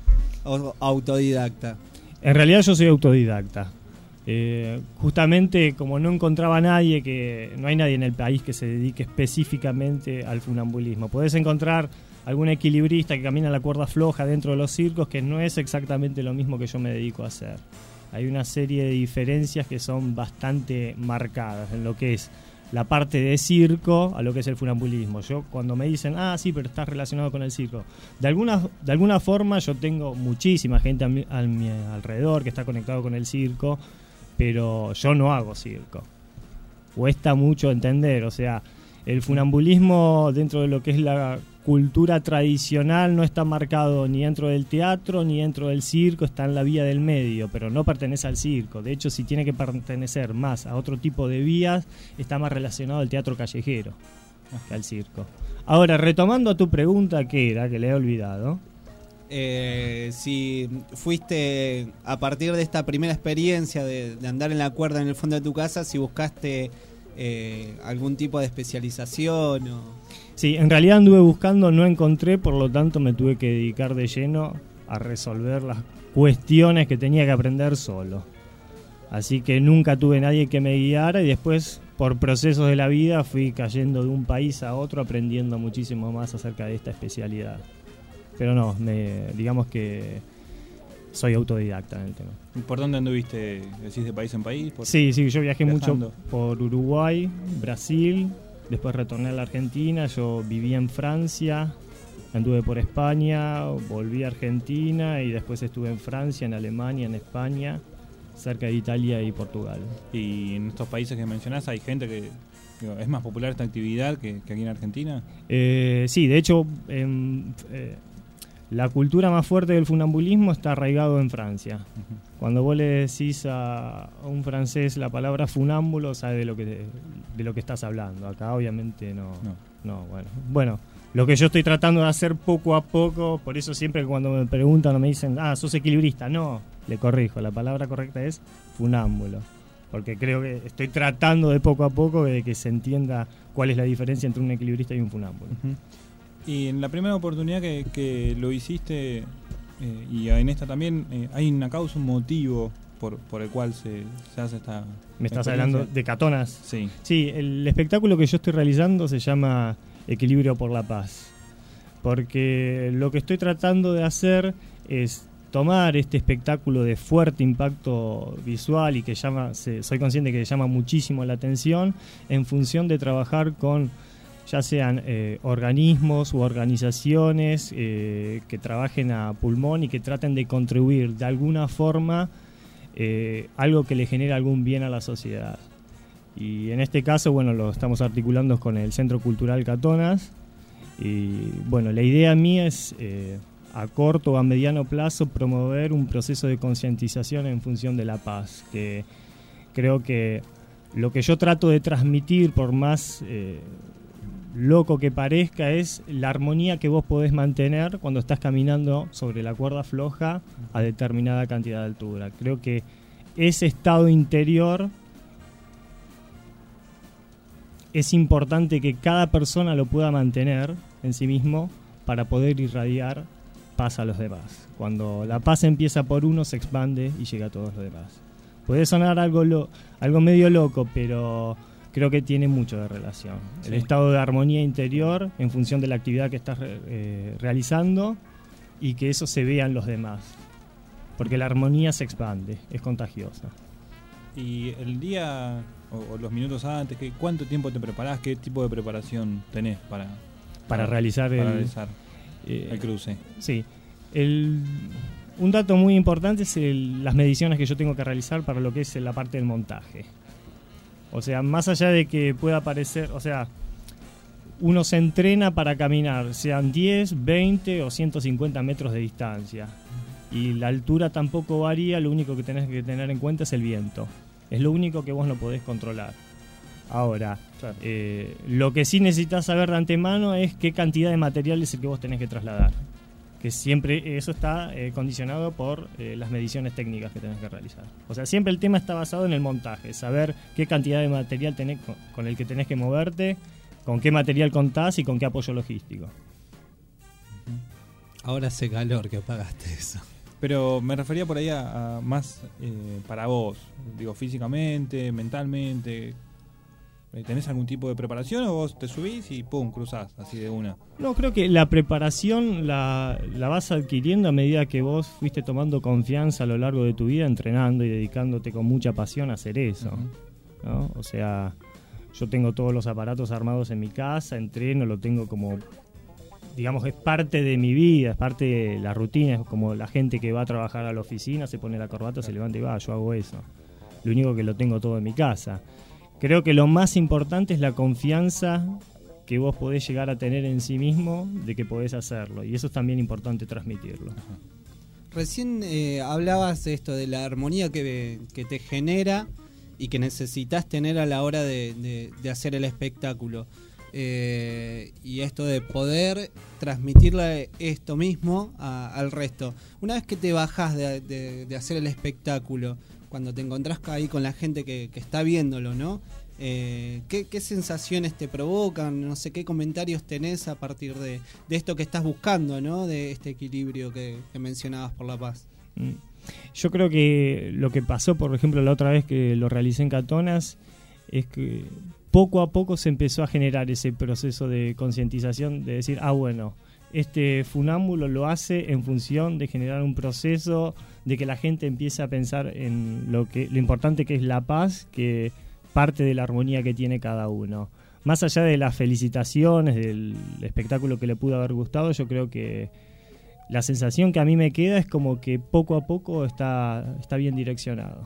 o autodidacta. En realidad yo soy autodidacta. Eh, justamente como no encontraba a nadie, que no hay nadie en el país que se dedique específicamente al funambulismo. Podés encontrar algún equilibrista que camina la cuerda floja dentro de los circos, que no es exactamente lo mismo que yo me dedico a hacer. Hay una serie de diferencias que son bastante marcadas en lo que es la parte de circo a lo que es el funambulismo. Yo cuando me dicen, ah, sí, pero estás relacionado con el circo, de alguna, de alguna forma yo tengo muchísima gente a mi, a mi alrededor que está conectado con el circo, pero yo no hago circo. Cuesta mucho entender, o sea, el funambulismo dentro de lo que es la cultura tradicional no está marcado ni dentro del teatro ni dentro del circo, está en la vía del medio, pero no pertenece al circo. De hecho, si tiene que pertenecer más a otro tipo de vías, está más relacionado al teatro callejero que al circo. Ahora, retomando a tu pregunta, que era, que le he olvidado. Eh, si fuiste, a partir de esta primera experiencia de, de andar en la cuerda en el fondo de tu casa, si buscaste eh, algún tipo de especialización o... Sí, en realidad anduve buscando, no encontré, por lo tanto me tuve que dedicar de lleno a resolver las cuestiones que tenía que aprender solo. Así que nunca tuve nadie que me guiara y después, por procesos de la vida, fui cayendo de un país a otro aprendiendo muchísimo más acerca de esta especialidad. Pero no, me, digamos que soy autodidacta en el tema. ¿Por dónde anduviste? ¿Decís de país en país? ¿Por sí, sí, yo viajé viajando? mucho por Uruguay, Brasil, después retorné a la Argentina, yo vivía en Francia, anduve por España, volví a Argentina y después estuve en Francia, en Alemania, en España, cerca de Italia y Portugal. ¿Y en estos países que mencionás hay gente que... digo, ¿es más popular esta actividad que, que aquí en Argentina? Eh, sí, de hecho... Eh, eh, la cultura más fuerte del funambulismo está arraigado en Francia. Uh-huh. Cuando vos le decís a un francés la palabra funámbulo, sabe de lo que de lo que estás hablando. Acá obviamente no. No, no bueno. Bueno, lo que yo estoy tratando de hacer poco a poco, por eso siempre cuando me preguntan o me dicen, ah, sos equilibrista, no, le corrijo, la palabra correcta es funámbulo. Porque creo que estoy tratando de poco a poco de que se entienda cuál es la diferencia entre un equilibrista y un funámbulo. Uh-huh. Y en la primera oportunidad que, que lo hiciste, eh, y en esta también, eh, hay una causa, un motivo por, por el cual se, se hace esta... ¿Me estás hablando de Catonas? Sí. Sí, el espectáculo que yo estoy realizando se llama Equilibrio por la Paz. Porque lo que estoy tratando de hacer es tomar este espectáculo de fuerte impacto visual y que llama, se, soy consciente que llama muchísimo la atención, en función de trabajar con... ya sean eh, organismos u organizaciones eh, que trabajen a pulmón y que traten de contribuir de alguna forma eh, algo que le genere algún bien a la sociedad. Y en este caso, bueno, lo estamos articulando con el Centro Cultural Catonas. Y bueno, la idea mía es eh, a corto o a mediano plazo promover un proceso de concientización en función de la paz, que creo que lo que yo trato de transmitir, por más... Eh, loco que parezca, es la armonía que vos podés mantener cuando estás caminando sobre la cuerda floja a determinada cantidad de altura. Creo que ese estado interior es importante que cada persona lo pueda mantener en sí mismo para poder irradiar paz a los demás. Cuando la paz empieza por uno, se expande y llega a todos los demás. Puede sonar algo, lo, algo medio loco, pero creo que tiene mucho de relación. Sí. El estado de armonía interior en función de la actividad que estás eh, realizando y que eso se vea en los demás. Porque la armonía se expande, es contagiosa. Y el día o, o los minutos antes, ¿qué, ¿cuánto tiempo te preparás? ¿Qué tipo de preparación tenés para, para, para realizar, para el, realizar eh, el cruce? Sí. El, un dato muy importante es el, las mediciones que yo tengo que realizar para lo que es la parte del montaje. O sea, más allá de que pueda parecer, o sea, uno se entrena para caminar, sean diez, veinte o ciento cincuenta metros de distancia. Y la altura tampoco varía, lo único que tenés que tener en cuenta es el viento. Es lo único que vos no podés controlar. Ahora, claro. eh, lo que sí necesitas saber de antemano es qué cantidad de material es el que vos tenés que trasladar. Que siempre eso está eh, condicionado por eh, las mediciones técnicas que tenés que realizar. O sea, siempre el tema está basado en el montaje, saber qué cantidad de material tenés con, con el que tenés que moverte, con qué material contás y con qué apoyo logístico. Ahora hace calor que apagaste eso. Pero me refería por ahí a, a más eh, para vos, digo, físicamente, mentalmente. ¿Tenés algún tipo de preparación o vos te subís y pum, cruzás así de una? No, creo que la preparación la, la vas adquiriendo a medida que vos fuiste tomando confianza a lo largo de tu vida, entrenando y dedicándote con mucha pasión a hacer eso, uh-huh. ¿no? O sea, yo tengo todos los aparatos armados en mi casa, entreno, lo tengo como, digamos, es parte de mi vida, es parte de la rutina, es como la gente que va a trabajar a la oficina, se pone la corbata, claro. Se levanta y va, yo hago eso. Lo único que lo tengo todo en mi casa. Creo que lo más importante es la confianza que vos podés llegar a tener en sí mismo de que podés hacerlo. Y eso es también importante transmitirlo. Recién eh, hablabas de esto, de la armonía que, que te genera y que necesitas tener a la hora de, de, de hacer el espectáculo. Eh, y esto de poder transmitirle esto mismo a, al resto. Una vez que te bajás de, de, de hacer el espectáculo, cuando te encontrás ahí con la gente que, que está viéndolo, ¿no? Eh, ¿qué, ¿Qué sensaciones te provocan? No sé, ¿qué comentarios tenés a partir de, de esto que estás buscando, ¿no? De este equilibrio que, que mencionabas por la paz. Yo creo que lo que pasó, por ejemplo, la otra vez que lo realicé en Catonas, es que poco a poco se empezó a generar ese proceso de concientización de decir, ah, bueno, este funámbulo lo hace en función de generar un proceso de que la gente empiece a pensar en lo que lo importante que es la paz, que parte de la armonía que tiene cada uno. Más allá de las felicitaciones, del espectáculo que le pudo haber gustado, yo creo que la sensación que a mí me queda es como que poco a poco está, está bien direccionado.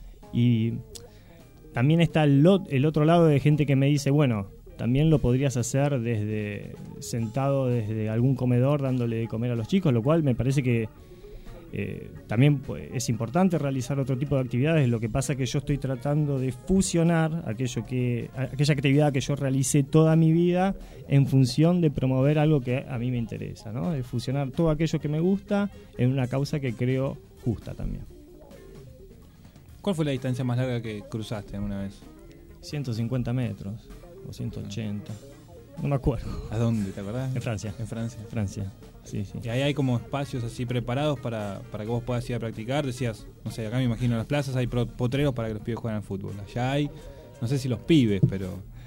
Y también está el, el otro lado de gente que me dice, bueno, también lo podrías hacer desde sentado desde algún comedor dándole de comer a los chicos, lo cual me parece que eh, también pues, es importante realizar otro tipo de actividades. Lo que pasa es que yo estoy tratando de fusionar aquello que, aquella actividad que yo realicé toda mi vida en función de promover algo que a mí me interesa, ¿no? De fusionar todo aquello que me gusta en una causa que creo justa también. ¿Cuál fue la distancia más larga que cruzaste alguna vez? ciento cincuenta metros o ciento ochenta. No me acuerdo. ¿A dónde? ¿Te acordás? En Francia. En Francia. Francia, sí, sí. Y ahí hay como espacios así preparados para, para que vos puedas ir a practicar. Decías, no sé, acá me imagino en las plazas hay potreros para que los pibes jueguen al fútbol. Allá hay, no sé si los pibes, pero...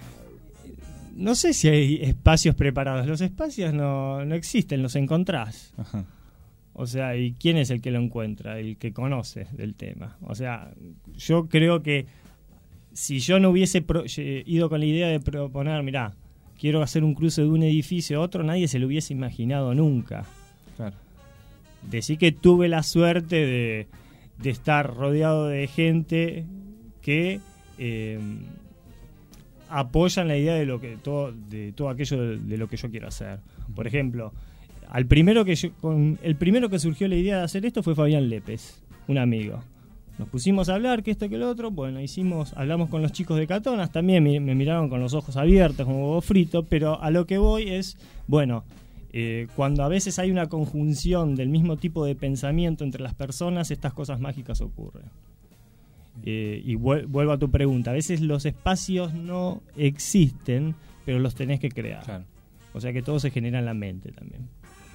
No sé si hay espacios preparados. Los espacios no, no existen, los encontrás. Ajá. O sea, ¿y quién es el que lo encuentra? El que conoce del tema. O sea, yo creo que si yo no hubiese pro- ido con la idea de proponer, mirá, quiero hacer un cruce de un edificio a otro, nadie se lo hubiese imaginado nunca. Claro. Decí que tuve la suerte de, de estar rodeado de gente que eh, apoyan la idea de lo que todo, de todo aquello de, de lo que yo quiero hacer. Por ejemplo, al primero que yo, con el primero que surgió la idea de hacer esto fue Fabián Lépez, un amigo. Nos pusimos a hablar, que esto, que lo otro. Bueno, hicimos, hablamos con los chicos de Catonas, también me, me miraron con los ojos abiertos, como huevo frito, pero a lo que voy es, bueno, eh, cuando a veces hay una conjunción del mismo tipo de pensamiento entre las personas, estas cosas mágicas ocurren. Eh, y vuel- vuelvo a tu pregunta, a veces los espacios no existen, pero los tenés que crear. Claro. O sea que todo se genera en la mente también.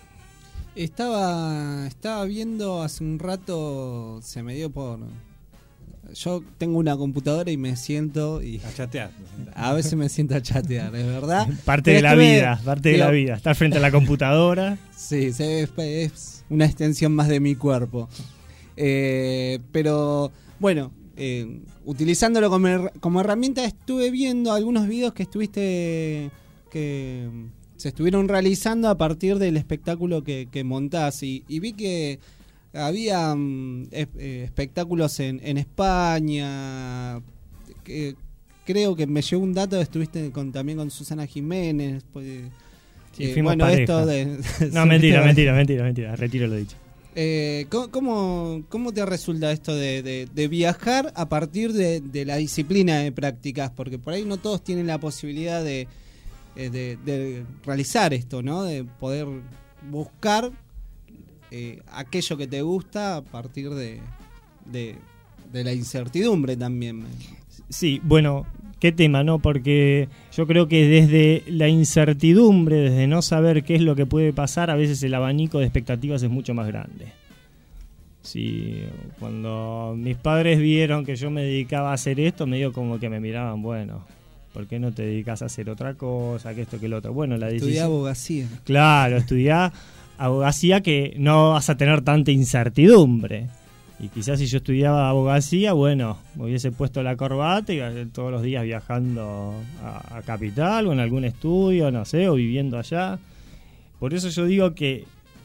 Estaba, estaba viendo hace un rato, se me dio por... Yo tengo una computadora y me siento y... A chatear. A veces me siento a chatear, es verdad. Parte de la vida, parte de la vida. Estar frente a la computadora. Sí, se- es, es una extensión más de mi cuerpo. Eh, pero, bueno, eh, utilizándolo como, her- como herramienta, estuve viendo algunos videos que estuviste... que se estuvieron realizando a partir del espectáculo que, que montás y, y vi que había mm, es- eh, espectáculos en, en España, que creo que me llegó un dato, estuviste con, también con Susana Jiménez, pues, Sí, eh, fuimos bueno, pareja. esto de... No, mentira, mentira, mentira, mentira, retiro lo dicho. Eh, ¿cómo, cómo, cómo te resulta esto de, de, de viajar a partir de, de la disciplina de prácticas? Porque por ahí no todos tienen la posibilidad de, eh, de, de realizar esto, ¿no? De poder buscar eh, aquello que te gusta a partir de, de, de la incertidumbre también. Sí, bueno, qué tema, ¿no? Porque yo creo que desde la incertidumbre, desde no saber qué es lo que puede pasar, a veces el abanico de expectativas es mucho más grande. Sí, cuando mis padres vieron que yo me dedicaba a hacer esto, medio como que me miraban, bueno, ¿por qué no te dedicas a hacer otra cosa, que esto, que lo otro? Bueno, la decisión... Estudiá abogacía. Claro, estudiá abogacía, que no vas a tener tanta incertidumbre. Y quizás si yo estudiaba abogacía, bueno, me hubiese puesto la corbata y todos los días viajando a, a Capital o en algún estudio, no sé, o viviendo allá. Por eso yo digo que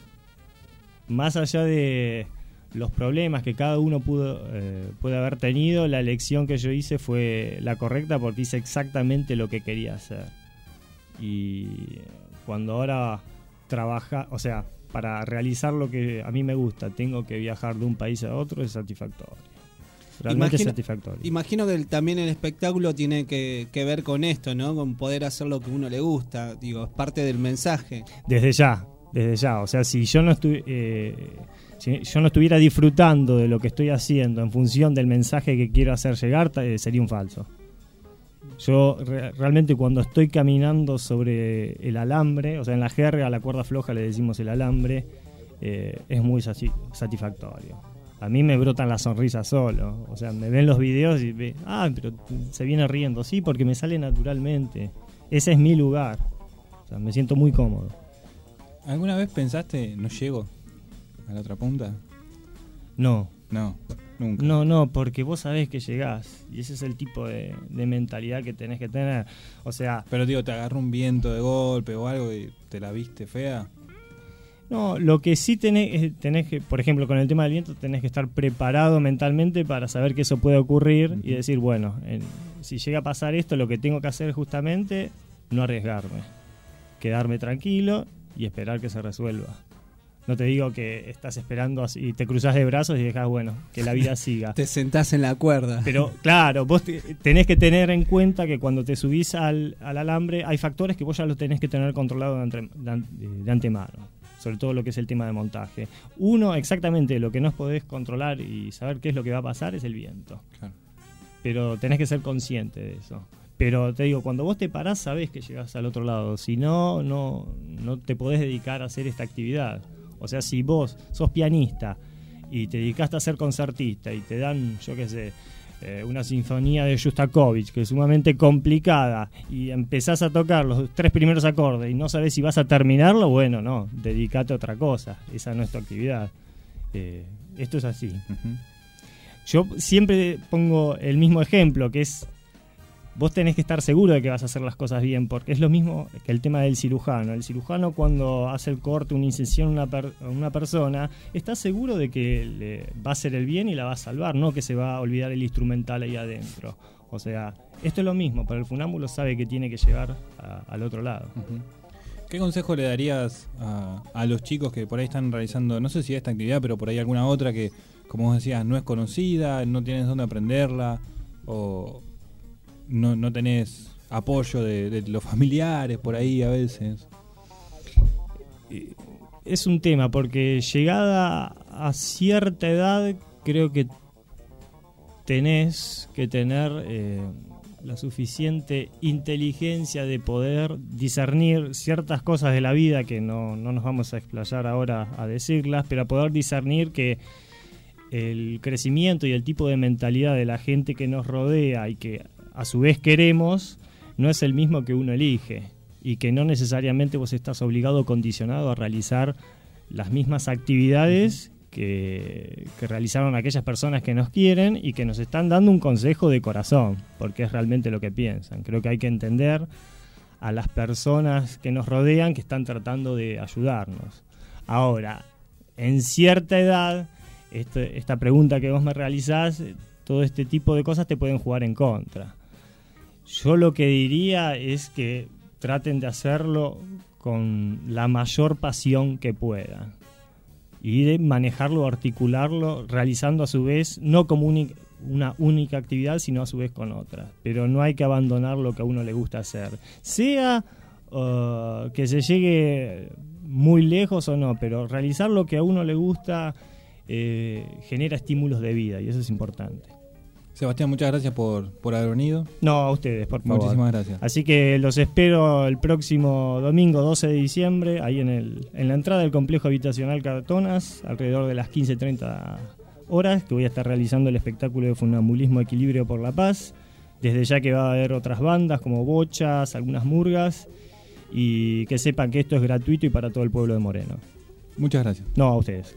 más allá de los problemas que cada uno pudo eh, puede haber tenido, la elección que yo hice fue la correcta porque hice exactamente lo que quería hacer. Y cuando ahora trabaja, o sea, para realizar lo que a mí me gusta, tengo que viajar de un país a otro, es satisfactorio. Realmente Imagino, es satisfactorio. Imagino que el- también el espectáculo tiene que, que ver con esto, ¿no? Con poder hacer lo que uno le gusta. Digo, es parte del mensaje. Desde ya, desde ya. O sea, si yo no estu- eh, si yo no estuviera disfrutando de lo que estoy haciendo en función del mensaje que quiero hacer llegar, ta- eh, sería un falso. Yo re- realmente cuando estoy caminando sobre el alambre, o sea, en la jerga, a la cuerda floja le decimos el alambre, eh, es muy sati- satisfactorio. A mí me brotan las sonrisas solo. O sea, me ven los videos y ve, ah, pero se viene riendo. Sí, porque me sale naturalmente. Ese es mi lugar. O sea, me siento muy cómodo. ¿Alguna vez pensaste, no llego a la otra punta? No. No, nunca. No, no, porque vos sabés que llegás. Y ese es el tipo de, de mentalidad que tenés que tener. O sea... Pero digo, te agarró un viento de golpe o algo y te la viste fea. No, lo que sí tenés, es- tenés que, por ejemplo, con el tema del viento, tenés que estar preparado mentalmente para saber que eso puede ocurrir uh-huh. y decir, bueno, en, si llega a pasar esto, lo que tengo que hacer es justamente no arriesgarme. Quedarme tranquilo y esperar que se resuelva. No te digo que estás esperando así y te cruzás de brazos y dejas, bueno, que la vida siga. Te sentás en la cuerda. Pero claro, vos te- tenés que tener en cuenta que cuando te subís al, al alambre hay factores que vos ya los tenés que tener controlados de, ante- de an- de antemano. Sobre todo lo que es el tema de montaje. Uno, exactamente, lo que no podés controlar y saber qué es lo que va a pasar es el viento. Claro. Pero tenés que ser consciente de eso. Pero te digo, cuando vos te parás sabés que llegás al otro lado. Si no, no, no te podés dedicar a hacer esta actividad. O sea, si vos sos pianista y te dedicaste a ser concertista y te dan, yo qué sé, eh, una sinfonía de Shostakovich que es sumamente complicada y empezás a tocar los tres primeros acordes y no sabés si vas a terminarlo, bueno, no, dedicate a otra cosa. Esa no es tu actividad. Eh, esto es así. Uh-huh. Yo siempre pongo el mismo ejemplo, que es vos tenés que estar seguro de que vas a hacer las cosas bien, porque es lo mismo que el tema del cirujano. El cirujano, cuando hace el corte, una incisión a una, per- a una persona, está seguro de que le va a hacer el bien y la va a salvar, no que se va a olvidar el instrumental ahí adentro. O sea, esto es lo mismo, pero el funámbulo sabe que tiene que llegar a- al otro lado. Uh-huh. ¿Qué consejo le darías a, a los chicos que por ahí están realizando, no sé si esta actividad, pero por ahí alguna otra que como vos decías, no es conocida, no tienes dónde aprenderla, o no, no tenés apoyo de, de los familiares por ahí a veces. Es un tema, porque llegada a cierta edad creo que tenés que tener eh, la suficiente inteligencia de poder discernir ciertas cosas de la vida, que no, no nos vamos a explayar ahora a decirlas, pero a poder discernir que el crecimiento y el tipo de mentalidad de la gente que nos rodea y que a su vez queremos no es el mismo que uno elige, y que no necesariamente vos estás obligado o condicionado a realizar las mismas actividades que, que realizaron aquellas personas que nos quieren y que nos están dando un consejo de corazón, porque es realmente lo que piensan. Creo que hay que entender a las personas que nos rodean, que están tratando de ayudarnos. Ahora, en cierta edad, este, esta pregunta que vos me realizás, todo este tipo de cosas te pueden jugar en contra. Yo lo que diría es que traten de hacerlo con la mayor pasión que puedan y de manejarlo, articularlo, realizando a su vez no como una única actividad, sino a su vez con otra. Pero no hay que abandonar lo que a uno le gusta hacer, sea uh, que se llegue muy lejos o no, pero realizar lo que a uno le gusta eh, genera estímulos de vida, y eso es importante. Sebastián, muchas gracias por, por haber venido. No, a ustedes, por favor. Muchísimas gracias. Así que los espero el próximo domingo doce de diciembre, ahí en el en la entrada del complejo habitacional Cartonas, alrededor de las quince treinta horas, que voy a estar realizando el espectáculo de funambulismo Equilibrio por la Paz. Desde ya que va a haber otras bandas como bochas, algunas murgas, y que sepan que esto es gratuito y para todo el pueblo de Moreno. Muchas gracias. No, a ustedes.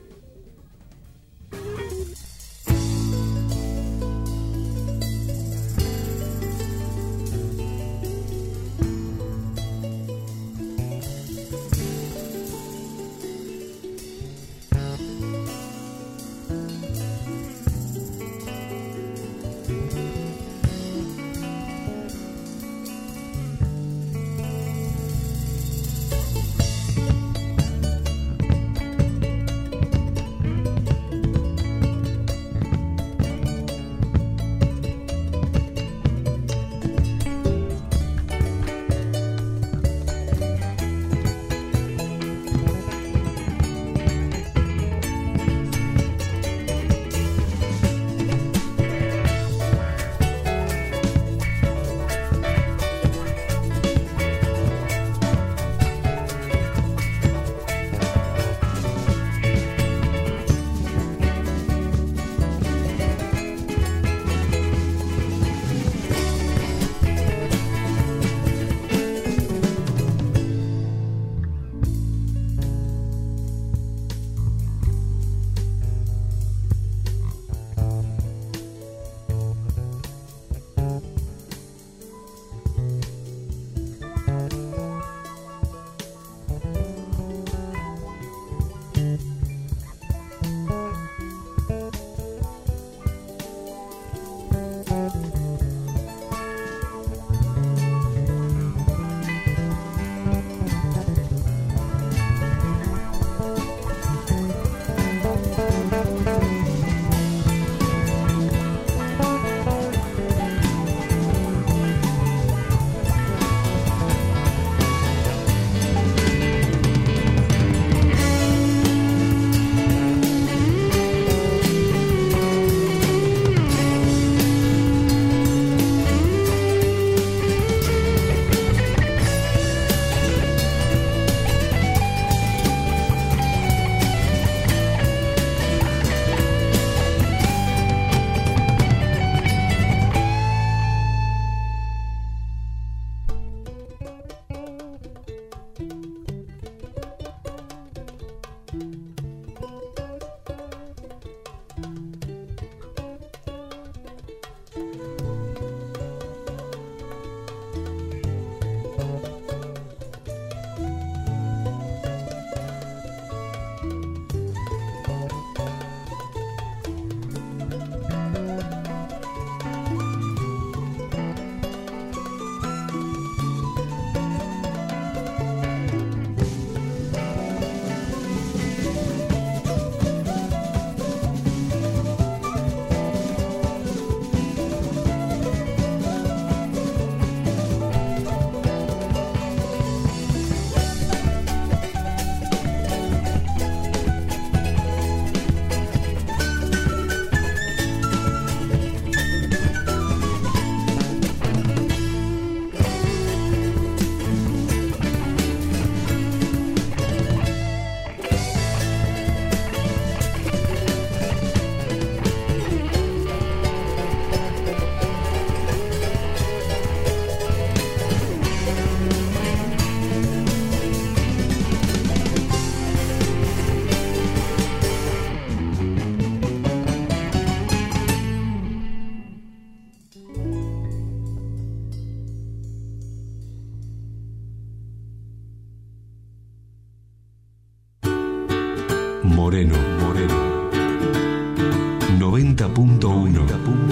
Moreno, Moreno. noventa punto uno.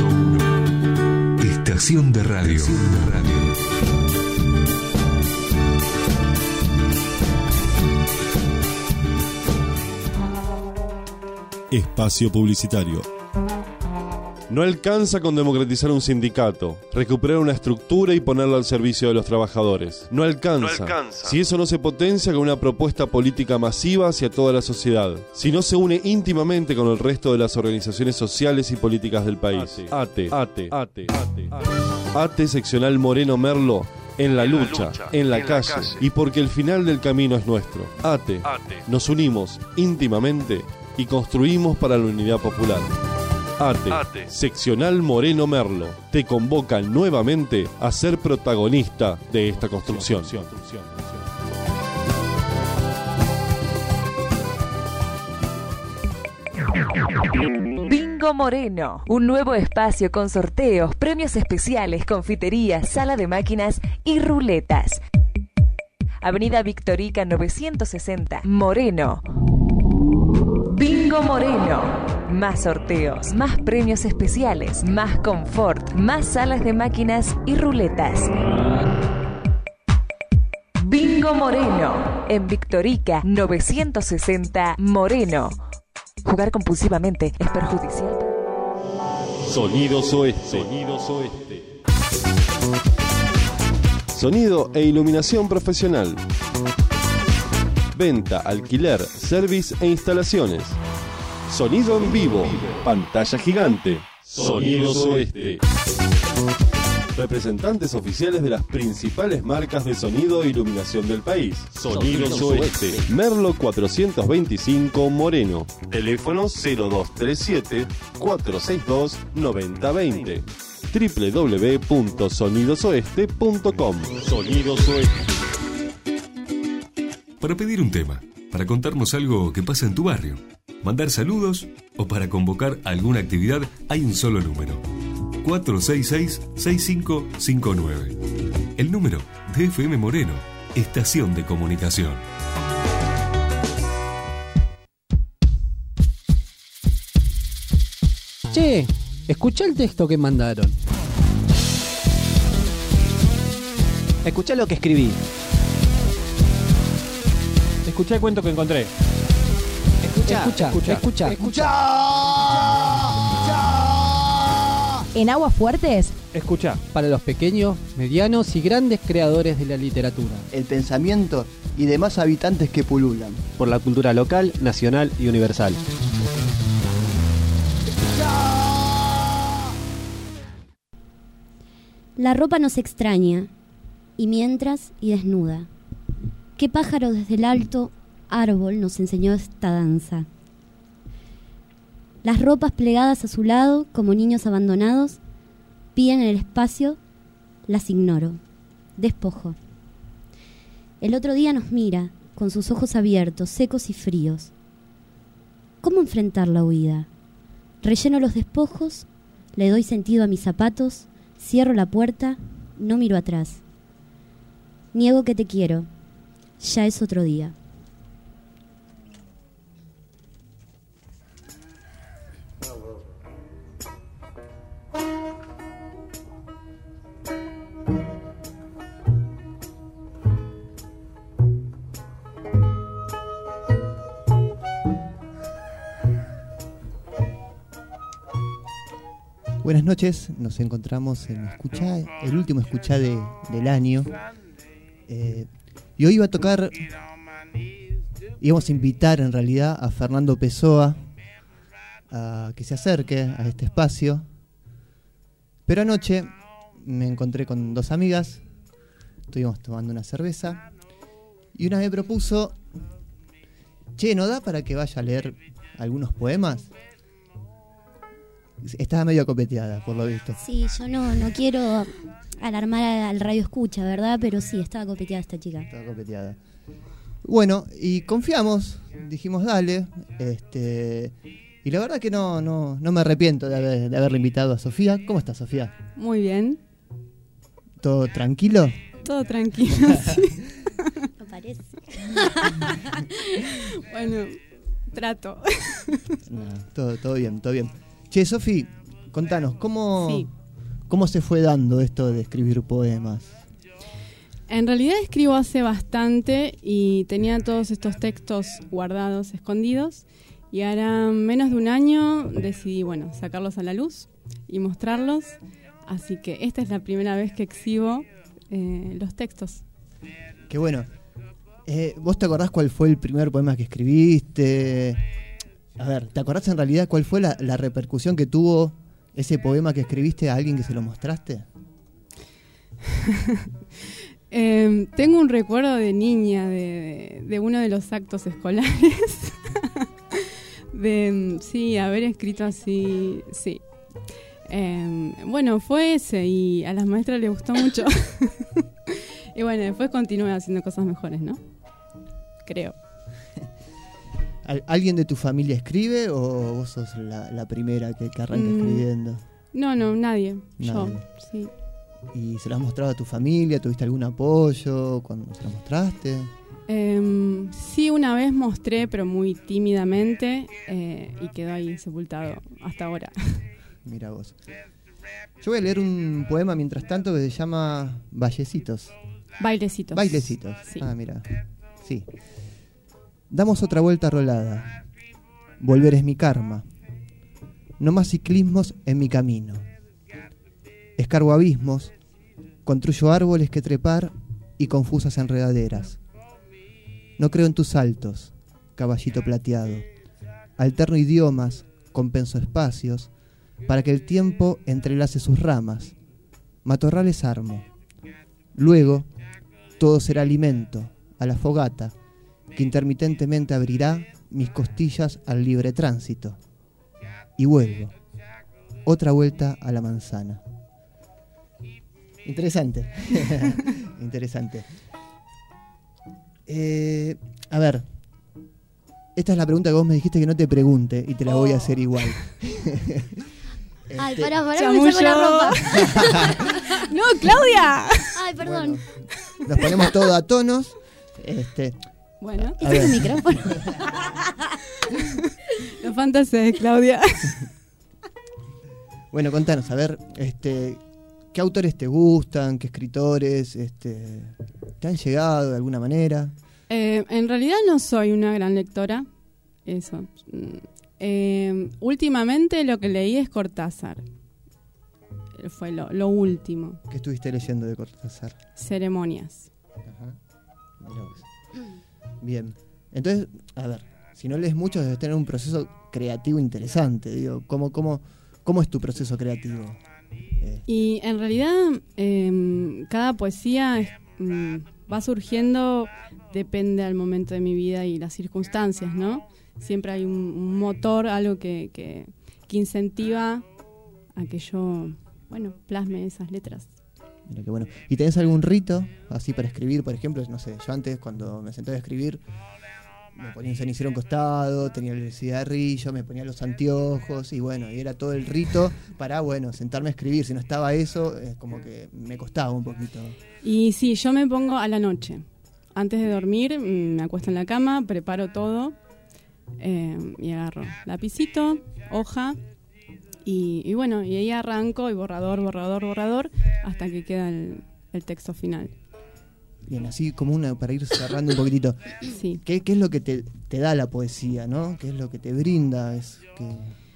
Estación de radio. Estación de radio. Espacio publicitario. No alcanza con democratizar un sindicato, recuperar una estructura y ponerla al servicio de los trabajadores. No alcanza. No alcanza. Si eso no se potencia con una propuesta política masiva hacia toda la sociedad. Si no se une íntimamente con el resto de las organizaciones sociales y políticas del país. ATE, ATE, ATE, ATE, ATE seccional Moreno Merlo. En la En la lucha, lucha, en la en la calle, calle. y porque el final del camino es nuestro. ATE, ATE. nos unimos íntimamente y construimos para la unidad popular. ATE, ATE. seccional Moreno Merlo, te convoca nuevamente a ser protagonista de esta construcción. Bingo Moreno, un nuevo espacio con sorteos, premios especiales, confitería, sala de máquinas y ruletas. Avenida Victorica novecientos sesenta, Moreno. Bingo Moreno. Más sorteos, más premios especiales, más confort, más salas de máquinas y ruletas. Bingo Moreno. En Victorica novecientos sesenta, Moreno. Jugar compulsivamente es perjudicial. Sonidos Oeste. Sonidos Oeste. Sonido e iluminación profesional. Venta, alquiler, service e instalaciones. Sonido en vivo. Pantalla gigante. Sonidos Oeste. Representantes oficiales de las principales marcas de sonido e iluminación del país. Sonidos Oeste. Merlo cuatrocientos veinticinco, Moreno. Teléfono cero dos tres siete, cuatro seis dos, nueve cero dos cero. doble u doble u doble u punto sonidos oeste punto com. Sonidos Oeste. Para pedir un tema, para contarnos algo que pasa en tu barrio, mandar saludos o para convocar alguna actividad, hay un solo número. cuatro seis seis, seis cinco cinco nueve. El número de F M Moreno, Estación de Comunicación. Che, escuchá el texto que mandaron. Escuchá lo que escribí. Escuchá el cuento que encontré. Escuchá, Escucha, escucha, escuchá. En Aguas Fuertes, Escuchá. Para los pequeños, medianos y grandes creadores de la literatura. El pensamiento y demás habitantes que pululan. Por la cultura local, nacional y universal. La ropa nos extraña, y mientras y desnuda. ¿Qué pájaro desde el alto árbol nos enseñó esta danza? Las ropas plegadas a su lado, como niños abandonados, piden en el espacio, las ignoro. Despojo. El otro día nos mira, con sus ojos abiertos, secos y fríos. ¿Cómo enfrentar la huida? Relleno los despojos, le doy sentido a mis zapatos, cierro la puerta, no miro atrás. Niego que te quiero, ya es otro día. Buenas noches, nos encontramos en Escuchá, el último Escuchá de, del año. Eh, y hoy iba a tocar, íbamos a invitar en realidad a Fernando Pessoa a que se acerque a este espacio. Pero anoche me encontré con dos amigas, estuvimos tomando una cerveza y una me propuso, che, ¿no da para que vaya a leer algunos poemas? Estaba medio copeteada, por lo visto. Sí, yo no, no quiero alarmar al radio escucha, ¿verdad? Pero sí, estaba copeteada esta chica. Estaba copeteada. Bueno, y confiamos, dijimos dale, este, y la verdad que no, no, no me arrepiento de, haber, de haberle invitado a Sofía. ¿Cómo estás, Sofía? Muy bien. ¿Todo tranquilo? Todo tranquilo, sí. No parece. Bueno, Trato. No, todo, todo bien, todo bien. Che, Sofi, contanos, ¿cómo, Sí. ¿cómo se fue dando esto de escribir poemas? En realidad escribo hace bastante y tenía todos estos textos guardados, escondidos, y ahora menos de un año decidí, bueno, sacarlos a la luz y mostrarlos, así que esta es la primera vez que exhibo eh, los textos. Qué bueno. Eh, ¿Vos te acordás cuál fue el primer poema que escribiste? A ver, ¿te acordás en realidad cuál fue la, la repercusión que tuvo ese poema que escribiste a alguien que se lo mostraste? Eh, tengo un recuerdo de niña de, de, de uno de los actos escolares. de sí, haber escrito así, sí. Eh, bueno, fue ese y a las maestras les gustó mucho. Y bueno, después continué haciendo cosas mejores, ¿no? Creo. ¿Al- ¿Alguien de tu familia escribe o vos sos la, la primera que, que arranca Mm, escribiendo? No, no, nadie. Yo, Nadie. sí. ¿Y se lo has mostrado a tu familia? ¿Tuviste algún apoyo cuando se lo mostraste? Eh, sí, una vez mostré, pero muy tímidamente, eh, y quedó ahí sepultado hasta ahora. Mira vos. Yo voy a leer un poema mientras tanto que se llama Vallecitos. Bailecitos. Bailecitos. Sí. Ah, mira. Sí. Damos otra vuelta rolada. Volver es mi karma. No más ciclismos en mi camino. Escargo abismos. Construyo árboles que trepar y confusas enredaderas. No creo en tus saltos, caballito plateado. Alterno idiomas, compenso espacios, para que el tiempo entrelace sus ramas. Matorrales armo. Luego, todo será alimento, a la fogata, que intermitentemente abrirá mis costillas al libre tránsito. Y vuelvo. Otra vuelta a la manzana. Interesante. Interesante. Eh, a ver. Esta es la pregunta que vos me dijiste que no te pregunte y te la voy a hacer igual. Ay, Este- pará, pará, me saco la ropa. ¡No, Claudia! Ay, perdón. Nos ponemos todos a tonos. Este, Bueno. A ver. ¿Este es el micrófono? Los fantasías, Claudia. bueno, contanos, a ver, este, ¿qué autores te gustan? ¿Qué escritores este, te han llegado de alguna manera? Eh, en realidad no soy una gran lectora. Eso. Mm, eh, últimamente lo que leí es Cortázar. Eh, Fue lo, lo último. ¿Qué estuviste leyendo de Cortázar? Ceremonias. Ajá. Mirá vos. Bien. Entonces, a ver, si no lees mucho debes tener un proceso creativo interesante. Digo, ¿cómo, cómo, cómo es tu proceso creativo? Eh, Y en realidad eh, cada poesía es, mm, va surgiendo, depende del momento de mi vida y las circunstancias, ¿no? Siempre hay un, un motor, algo que, que, que incentiva a que yo, bueno, plasme esas letras. Mira qué bueno. ¿Y tenés algún rito así para escribir? Por ejemplo, no sé, yo antes cuando me sentaba a escribir me ponía un cenicero a un costado, tenía el cigarrillo, me ponía los anteojos y bueno, y era todo el rito para, bueno, sentarme a escribir. Si no estaba eso, es como que me costaba un poquito. Y sí, yo me pongo a la noche. Antes de dormir, mm, me acuesto en la cama, preparo todo eh, y agarro lapicito, hoja y, y bueno, y ahí arranco y borrador, borrador, borrador hasta que queda el, el texto final. Bien, así como una para ir cerrando un poquitito. Sí. ¿Qué, qué es lo que te, te da la poesía, no? ¿Qué es lo que te brinda? Es que...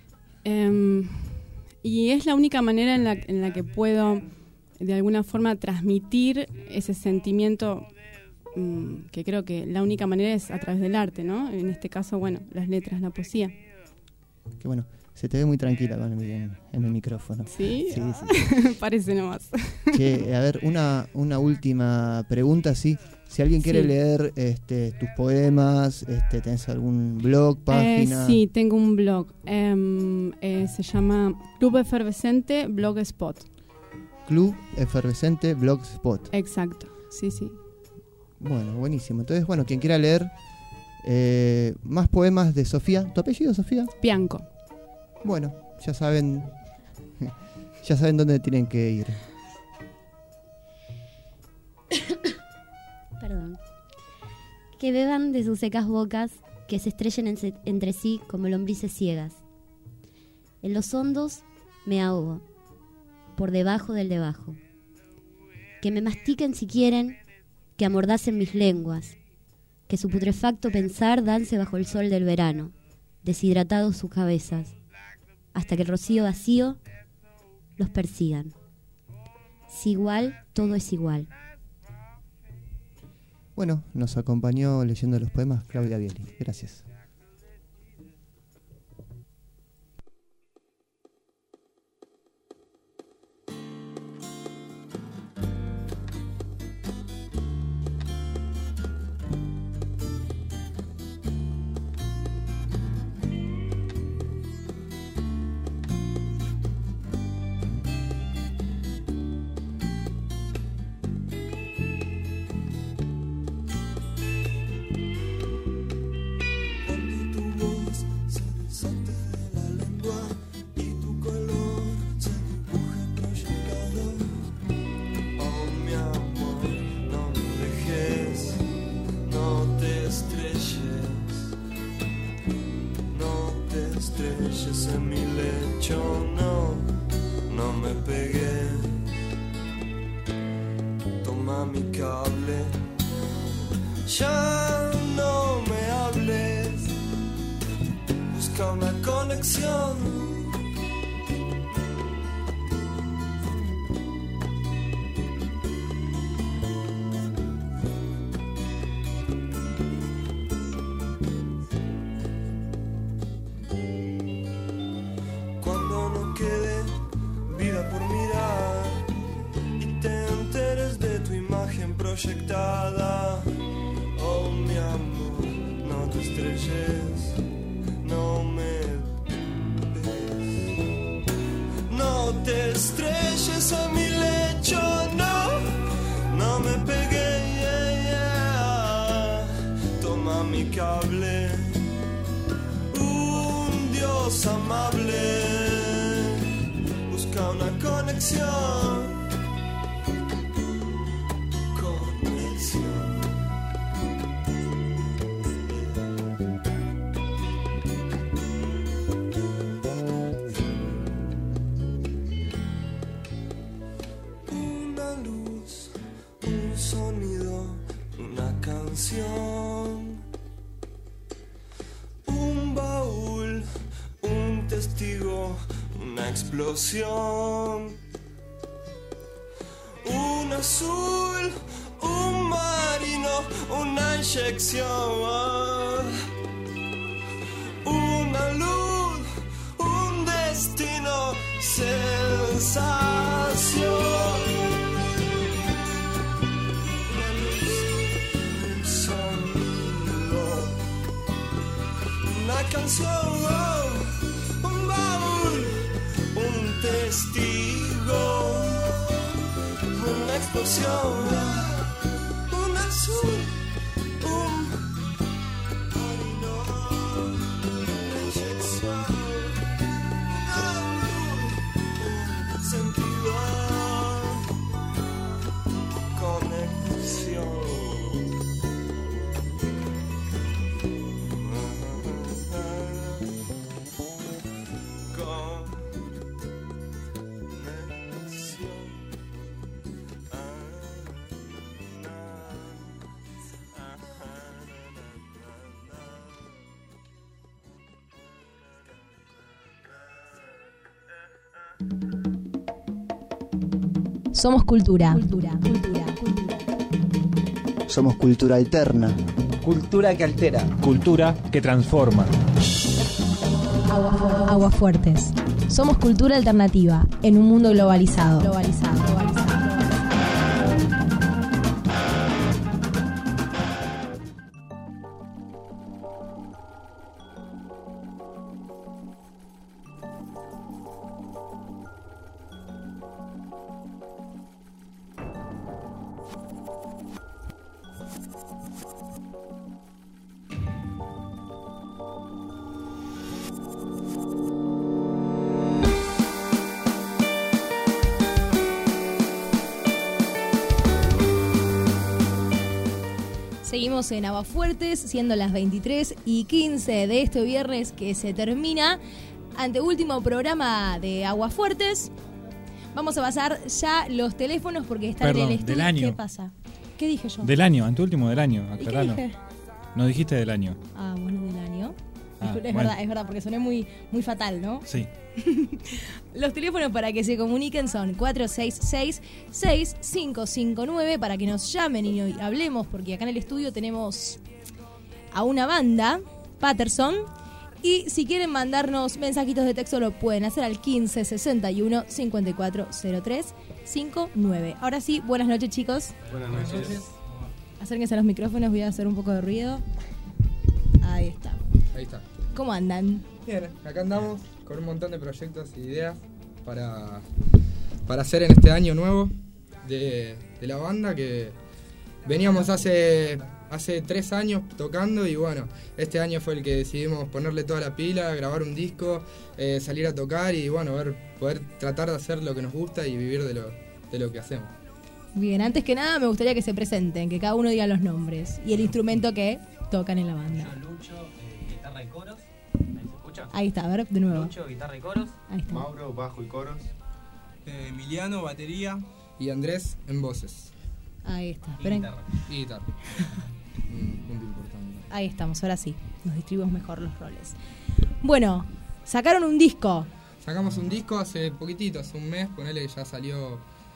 Eh, y es la única manera en la, en la que puedo de alguna forma transmitir ese sentimiento, mm, que creo que la única manera es a través del arte, ¿no? En este caso, bueno, las letras, la poesía. Que bueno, se te ve muy tranquila con el, en, en el micrófono. ¿Sí? Sí, sí. Parece nomás. Che, a ver, una, una última pregunta, sí. Si alguien quiere Sí. leer este, tus poemas, este, ¿tenés algún blog, página? Eh, sí, tengo un blog. Eh, eh, se llama Club Efervescente Blogspot. Club Efervescente Blogspot. Exacto, sí, sí. Bueno, buenísimo. Entonces, bueno, quien quiera leer eh, más poemas de Sofía. ¿Tu apellido, Sofía? Bianco. Bueno, ya saben, ya saben dónde tienen que ir. Perdón. Que beban de sus secas bocas, que se estrellen en- entre sí como lombrices ciegas. En los hondos me ahogo, por debajo del debajo. Que me mastiquen si quieren, que amordacen mis lenguas, que su putrefacto pensar dance bajo el sol del verano, deshidratados sus cabezas, hasta que el rocío vacío los persigan. Si igual, todo es igual. Bueno, nos acompañó leyendo los poemas Claudia Bieli. Gracias. estrellas en mi lecho, no, no me pegué. Toma mi cable, ya no me hables. Busca una conexión. Proyectada, oh mi amor, no te estrelles, no me ves, no te estrelles en mi lecho, no, no me pegué, yeah, yeah. Toma mi cable, un Dios amable, busca una conexión. Un baúl, un testigo, una explosión. Un azul, un marino, una inyección. Una luz, un destino, sensación. Una canción, oh, un baúl, un testigo, una explosión, un azul, un marino, una inyección, una luz, un sentido, conexión. Somos cultura. Cultura, cultura, cultura. Somos cultura alterna. Cultura que altera. Cultura que transforma. Aguas, aguas fuertes. Somos cultura alternativa en un mundo globalizado. Globalizado, globalizado. Seguimos en Aguafuertes, siendo las veintitrés y quince de este viernes que se termina. Anteúltimo programa de Aguafuertes. Vamos a pasar ya los teléfonos porque están Perdón, en el estudio. del año. ¿Qué pasa? ¿Qué dije yo? Del año, anteúltimo del año, ¿Y qué aclaralo. dije? No dijiste del año. Ah, bueno, del año. Ah, es bueno. verdad, es verdad, porque soné muy, muy fatal, ¿no? Sí. Los teléfonos para que se comuniquen son cuatro seis seis, seis cinco cinco nueve para que nos llamen y hoy hablemos, porque acá en el estudio tenemos a una banda, Patterson, y si quieren mandarnos mensajitos de texto lo pueden hacer al quince sesenta y uno cincuenta y cuatro cero tres cincuenta y nueve. Ahora sí, buenas noches, chicos. Buenas noches. Acérquense a los micrófonos, voy a hacer un poco de ruido. Ahí está. Ahí está. ¿Cómo andan? Bien, acá andamos con un montón de proyectos y ideas para, para hacer en este año nuevo de, de la banda, que veníamos hace, hace tres años tocando y bueno, este año fue el que decidimos ponerle toda la pila, grabar un disco, eh, salir a tocar y bueno, ver, poder tratar de hacer lo que nos gusta y vivir de lo, de lo que hacemos. Bien, antes que nada me gustaría que se presenten, que cada uno diga los nombres y el instrumento que tocan en la banda. Lucho, eh, guitarra y coros. Ahí se escucha. Ahí está, a ver, de nuevo. Lucho, guitarra y coros. Ahí está. Mauro, bajo y coros. Eh, Emiliano, batería. Y Andrés en voces. Ahí está. Y Esperen. guitarra. Y guitarra. Un punto importante. Ahí estamos, ahora sí. Nos distribuimos mejor los roles. Bueno, sacaron un disco. Sacamos un disco hace poquitito, hace un mes, ponele que ya salió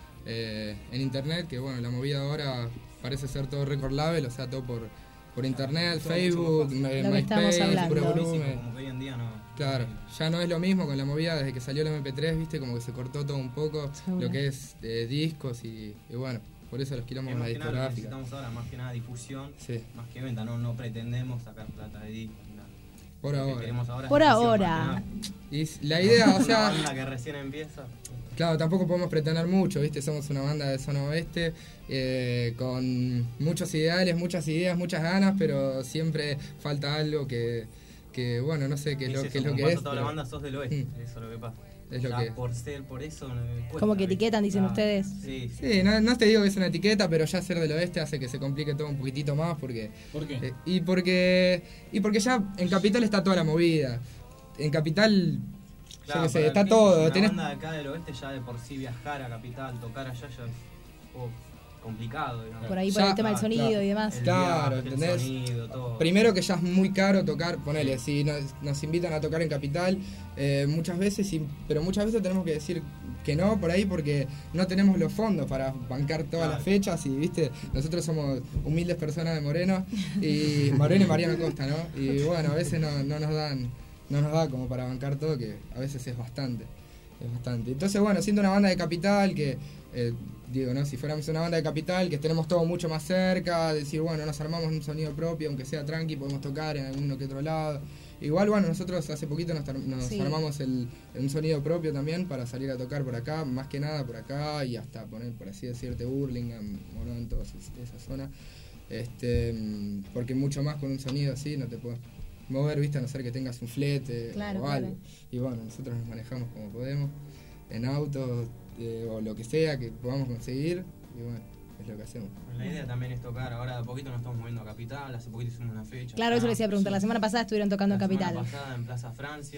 eh, en internet, que bueno, la movida ahora parece ser todo record label, o sea, todo por, por internet, Todo Facebook, mucho más eh, Lo que estamos MySpace, hablando. puro volumen. Como que hoy en día no. Claro, ya no es lo mismo con la movida desde que salió el eme pe tres, viste, como que se cortó todo un poco Seguro. lo que es eh, discos y, y bueno, por eso los quilombos Es con la más que nada lo que discográfica. necesitamos ahora, más que nada difusión, Sí. más que venta. No, no pretendemos sacar plata de discos ni nada. Por Lo que ahora. queremos ahora es Por difusión, ahora. más que nada. Y s- la idea, o sea... Una banda que recién empieza. Claro, tampoco podemos pretender mucho, ¿viste? Somos una banda de zona oeste, eh, con muchos ideales, muchas ideas, muchas ganas, pero siempre falta algo que, que bueno, no sé qué es lo eso, que es. Lo como que pasa es toda la pero- banda, sos del oeste, Mm. eso es lo que pasa. Es lo Ya que es. por ser, por eso... no, cuesta, Como que etiquetan, dicen Claro. ustedes. Sí, sí. Sí, no, no te digo que es una etiqueta, pero ya ser del oeste hace que se complique todo un poquitito más porque... ¿Por qué? eh, y porque y porque ya en Capital está toda la movida. En Capital, Claro, yo qué sé, para está el que todo. Una Tenés, banda de acá del oeste ya de por sí viajar a Capital, tocar allá ya es un poco complicado. Digamos. Por ahí por Ya- el tema del ah, sonido claro. y demás. El Claro, viaje, el ¿entendés? sonido, todo. Primero que ya es muy caro tocar, ponele, si nos, nos invitan a tocar en Capital, eh, muchas veces, sí, pero muchas veces tenemos que decir que no por ahí porque no tenemos los fondos para bancar todas Claro. las fechas y, viste, nosotros somos humildes personas de Moreno, y Moreno y Mariano Costa, ¿no? Y bueno, a veces no, no nos dan, no nos da como para bancar todo, que a veces es bastante, es bastante. Entonces, bueno, siendo una banda de Capital que... eh, digo, ¿no? Si fuéramos una banda de Capital, que tenemos todo mucho más cerca, decir, bueno, nos armamos un sonido propio, aunque sea tranqui, podemos tocar en alguno que otro lado. Igual, bueno, nosotros hace poquito nos, tar- nos Sí. armamos el, un sonido propio también para salir a tocar por acá, más que nada por acá y hasta poner, por así decirte, Burlingame, Morón, toda esa, esa zona. Este, mm, porque mucho más con un sonido así no te puedes mover, viste, a no ser que tengas un flete Claro, o algo. claro. Y bueno, nosotros nos manejamos como podemos, en auto eh, o lo que sea que podamos conseguir, y bueno, es lo que hacemos. La idea también es tocar. Ahora de a poquito nos estamos moviendo a Capital. Hace poquito hicimos una fecha. Claro, eso acá. les iba a preguntar. La semana pasada estuvieron tocando en La Capital. semana pasada en Plaza Francia.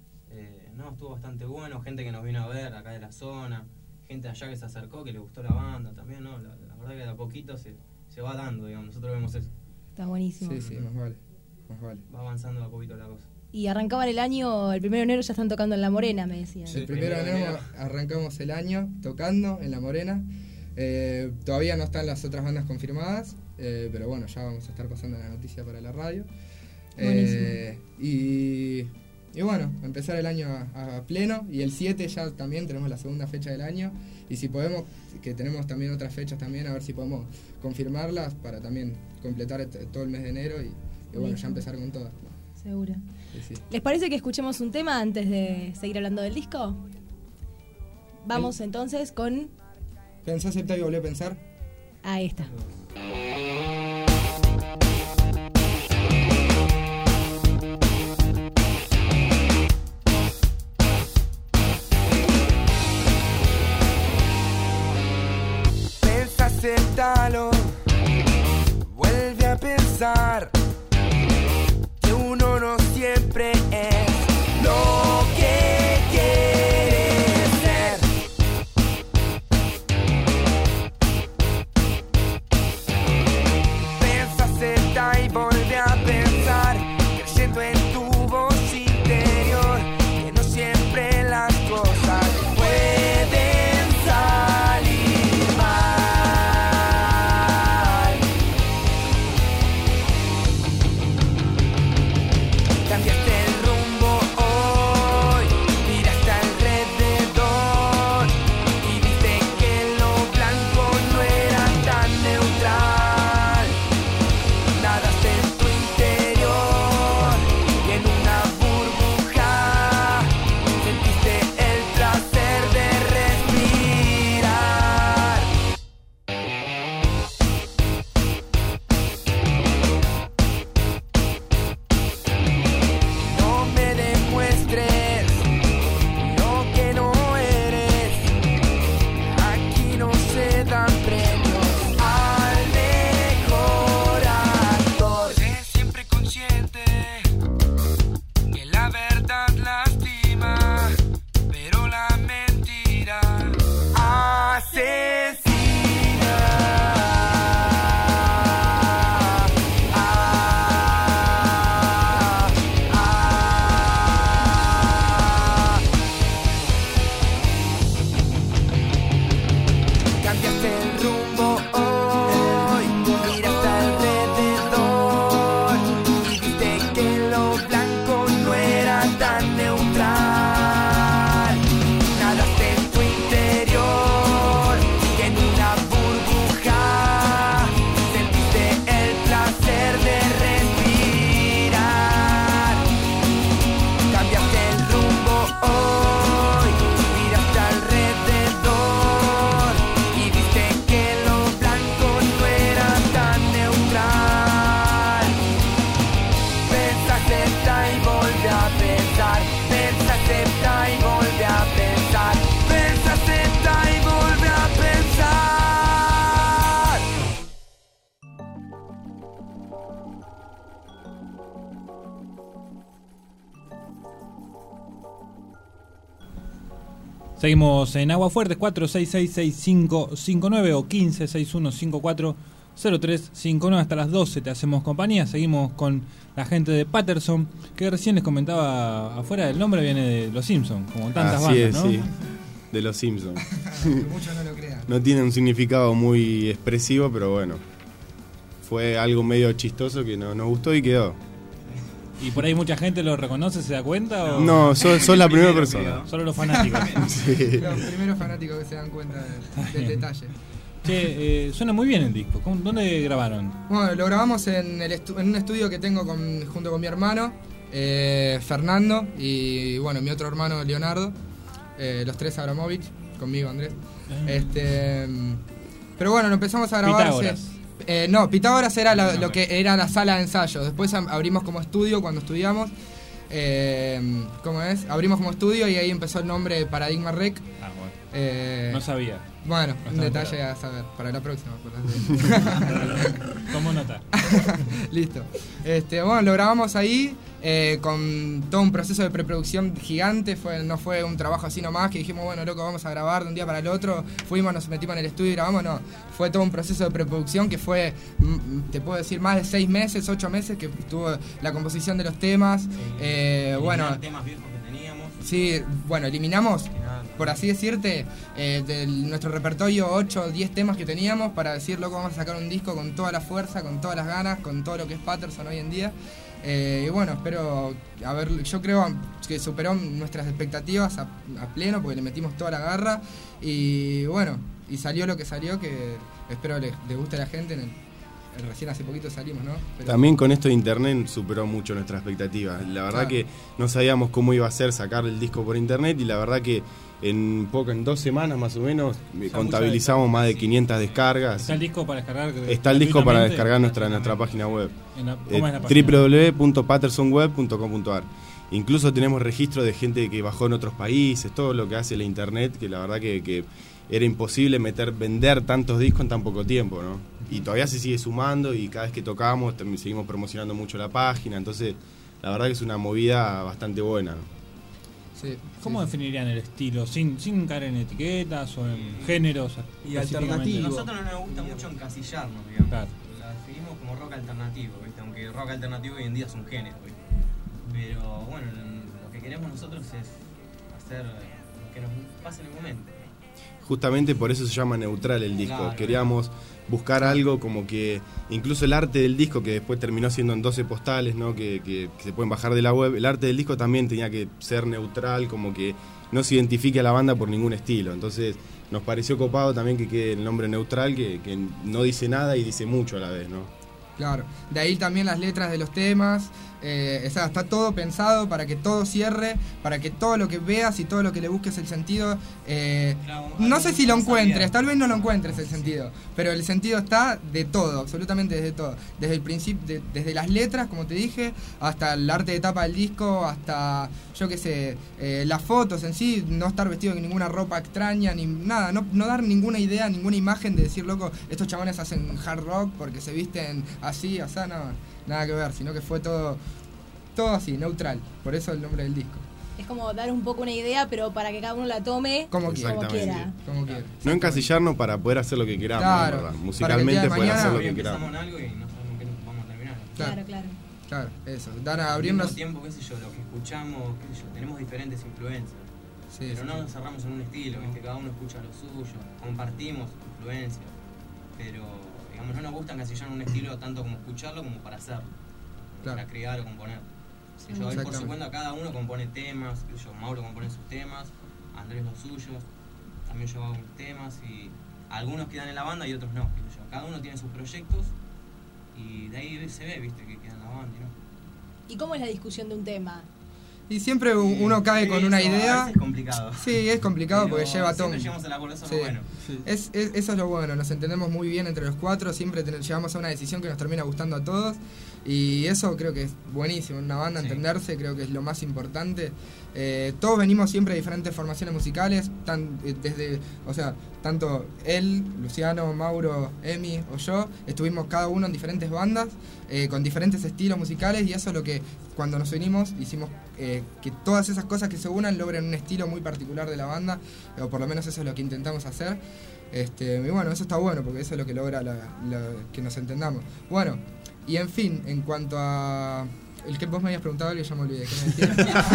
Eh, no, estuvo bastante bueno. Gente que nos vino a ver acá de la zona. Gente allá que se acercó, que le gustó la banda también, ¿no? La, la verdad que de a poquito se, se va dando, digamos. Nosotros vemos eso. Está buenísimo. Sí, sí, más vale, más vale. Va avanzando de a poquito la cosa. Y arrancaban el año, el primero de enero ya están tocando en La Morena, me decían. El primero de enero arrancamos el año tocando en La Morena. Eh, todavía no están las otras bandas confirmadas, eh, pero bueno, ya vamos a estar pasando la noticia para la radio. Eh, y, y bueno, empezar el año a, a pleno. Y el siete ya también tenemos la segunda fecha del año. Y si podemos, que tenemos también otras fechas también, a ver si podemos confirmarlas para también completar este- todo el mes de enero y, y bueno, Buenísimo. ya empezar con todas. Seguro. Sí, sí. ¿Les parece que escuchemos un tema antes de seguir hablando del disco? Vamos entonces con... Pensé, aceptar y volví a pensar. Ahí está. Pensa, aceptalo, vuelve a pensar. pensar que uno no siempre es lo que quiere ser. Pensa, acepta y vuelve a pensar, creyendo en tu voz interior, que no siempre las cosas pueden salir mal. Cambiaste el rumbo hoy, miraste alrededor y viste que lo blanco no era tan neutral. Nadaste en tu interior y en una burbuja sentiste el placer de respirar. No me demuestres lo que no eres. Aquí no se dan premios al mejor actor. Sé siempre consciente que la verdad lastima, pero la mentira asesina. Cambiaste el rumbo hoy, miraste alrededor y viste que lo blanco no era tan neutral. Nadaste en tu interior y en una burbuja sentiste el placer de respirar. Cambiaste el rumbo hoy, miraste alrededor y viste que lo blanco no era tan neutral. Pensa, acepta y vuelve a pensar. Pensa, acepta y vuelve a pensar. Pensa, acepta y vuelve a pensar. Seguimos en Agua Fuerte, cuatro seis seis, seis cinco cinco nueve o quince sesenta y uno cincuenta y cuatro cero tres cincuenta y nueve. Hasta las doce te hacemos compañía. Seguimos con la gente de Patterson, que recién les comentaba afuera, el nombre viene de Los Simpsons, como tantas Así bandas, es, ¿no? sí, de Los Simpsons. Muchos no lo crean. No tiene un significado muy expresivo, pero bueno, fue algo medio chistoso que no, nos gustó y quedó. ¿Y por ahí mucha gente lo reconoce, se da cuenta? O... No, sos, sos la primera persona. Solo los fanáticos. Sí. Los primeros fanáticos que se dan cuenta del, del detalle. Che, eh, suena muy bien el disco. ¿Cómo- ¿Dónde grabaron? Bueno, lo grabamos en, el estu- en un estudio que tengo con- junto con mi hermano, eh, Fernando, y bueno, mi otro hermano, Leonardo, eh, los tres Abramovich, conmigo Andrés. Este, mm, pero bueno, lo empezamos a grabar. Pitágoras. se- eh, no, Pitágoras era la- lo que era la sala de ensayo. Después am- abrimos como estudio cuando estudiamos. Eh, ¿Cómo es? Abrimos como estudio y ahí empezó el nombre Paradigma Rec. Ah, bueno. Eh, No sabía. Bueno, No un estaba detalle enterado. a saber para la próxima. Tomo nota. Listo. Este, bueno, lo grabamos ahí eh, con todo un proceso de preproducción gigante. Fue, no fue un trabajo así nomás que dijimos, bueno, loco, vamos a grabar de un día para el otro. Fuimos, nos metimos en el estudio y grabamos. No, fue todo un proceso de preproducción que fue, mm, te puedo decir, más de seis meses, ocho meses que tuvo la composición de los temas. Eh, bueno, temas viejos que teníamos. sí, bueno, eliminamos, por así decirte, eh, de nuestro repertorio ocho o diez temas que teníamos para decir, loco, vamos a sacar un disco con toda la fuerza, con todas las ganas, con todo lo que es Patterson hoy en día. Eh, y bueno, espero, a ver, yo creo que superó nuestras expectativas a, a pleno porque le metimos toda la garra y bueno, y salió lo que salió, que espero le, le guste a la gente. En el, recién hace poquito salimos, ¿no? Pero- También con esto de internet superó mucho nuestras expectativas. La verdad Claro. que no sabíamos cómo iba a ser sacar el disco por internet y la verdad que en poco, en dos semanas más o menos, eh, contabilizamos más de quinientas descargas. ¿Está el disco para descargar? Está el disco para gratuitamente? descargar nuestra nuestra página web. En la- ¿cómo Eh, es la página? doble u doble u doble u punto patterson web punto com punto a r. Incluso tenemos registro de gente que bajó en otros países, todo lo que hace la internet, que la verdad que, que era imposible meter, vender tantos discos en tan poco tiempo, ¿no? y todavía se sigue sumando y cada vez que tocamos también seguimos promocionando mucho la página, entonces la verdad que es una movida bastante buena, ¿no? Sí, ¿Cómo sí, definirían el estilo? Sin, sin caer en etiquetas o en géneros. Y específicamente? Nosotros no nos gusta mucho encasillarnos, digamos. Claro. La definimos como rock alternativo, ¿viste? Aunque el rock alternativo hoy en día es un género, ¿viste? Pero bueno, lo que queremos nosotros es hacer lo que nos pase en el momento. Justamente por eso se llama neutral el disco. Claro. Queríamos buscar algo como que incluso el arte del disco, que después terminó siendo en doce postales, ¿no? que, que, que se pueden bajar de la web, el arte del disco también tenía que ser neutral, como que no se identifique a la banda por ningún estilo. Entonces nos pareció copado también que quede el nombre neutral, que, que no dice nada y dice mucho a la vez, ¿no? Claro, de ahí también las letras de los temas, eh, o sea, está todo pensado para que todo cierre, para que todo lo que veas y todo lo que le busques el sentido, eh, no sé si lo encuentres, tal vez no lo encuentres el sentido, pero el sentido está de todo, absolutamente desde todo, desde el principio, de, desde las letras, como te dije, hasta el arte de tapa del disco, hasta, yo qué sé, eh, las fotos en sí, no estar vestido con ninguna ropa extraña, ni nada, no, no dar ninguna idea, ninguna imagen de decir, loco, estos chabones hacen hard rock porque se visten así, o sea, no, nada que ver, sino que fue todo, todo así, neutral, por eso el nombre del disco. Es como dar un poco una idea, pero para que cada uno la tome como, como quiera. quiera. Como quiera. No encasillarnos para poder hacer lo que queramos, Claro, ¿verdad? para Musicalmente que el día de poder hacer mañana lo que queramos. Empezamos en algo y no sabemos qué vamos a terminar. Claro, claro. Claro, eso, dar a Al abrirnos. mismo tiempo, qué sé yo, lo que escuchamos, qué sé yo, tenemos diferentes influencias. Sí, pero sí, no sí. nos cerramos en un estilo, ¿viste? Cada uno escucha lo suyo, compartimos influencias, pero digamos no nos gusta encasillar en un estilo tanto como escucharlo como para hacerlo, Claro. para crear o componer. Sí, yo hoy por exactamente. su cuenta cada uno compone temas, qué sé yo, Mauro compone sus temas, Andrés los suyos, también yo hago mis temas y algunos quedan en la banda y otros no, qué sé yo. Cada uno tiene sus proyectos y de ahí se ve, viste, que queda en la banda, ¿no? ¿Y cómo es la discusión de un tema? Y siempre uno cae Sí, con una eso a idea. veces es complicado. Sí, es complicado Pero porque lleva todo. siempre llegamos al acuerdo, eso es Sí. lo bueno. Es, es- eso es lo bueno, nos entendemos muy bien entre los cuatro, siempre ten- llegamos a una decisión que nos termina gustando a todos y eso creo que es buenísimo, en una banda entenderse creo que es lo más importante. Eh, todos venimos siempre de diferentes formaciones musicales, tan, eh, desde, o sea, tanto él, Luciano, Mauro, Emi o yo, estuvimos cada uno en diferentes bandas, eh, con diferentes estilos musicales y eso es lo que cuando nos unimos hicimos eh, que todas esas cosas que se unan logren un estilo muy particular de la banda, o por lo menos eso es lo que intentamos hacer. Este, y bueno, eso está bueno porque eso es lo que logra la- la- que nos entendamos. Bueno, y en fin, en cuanto a... El que vos me habías preguntado algo y ya me olvidé. ¿Qué me decías?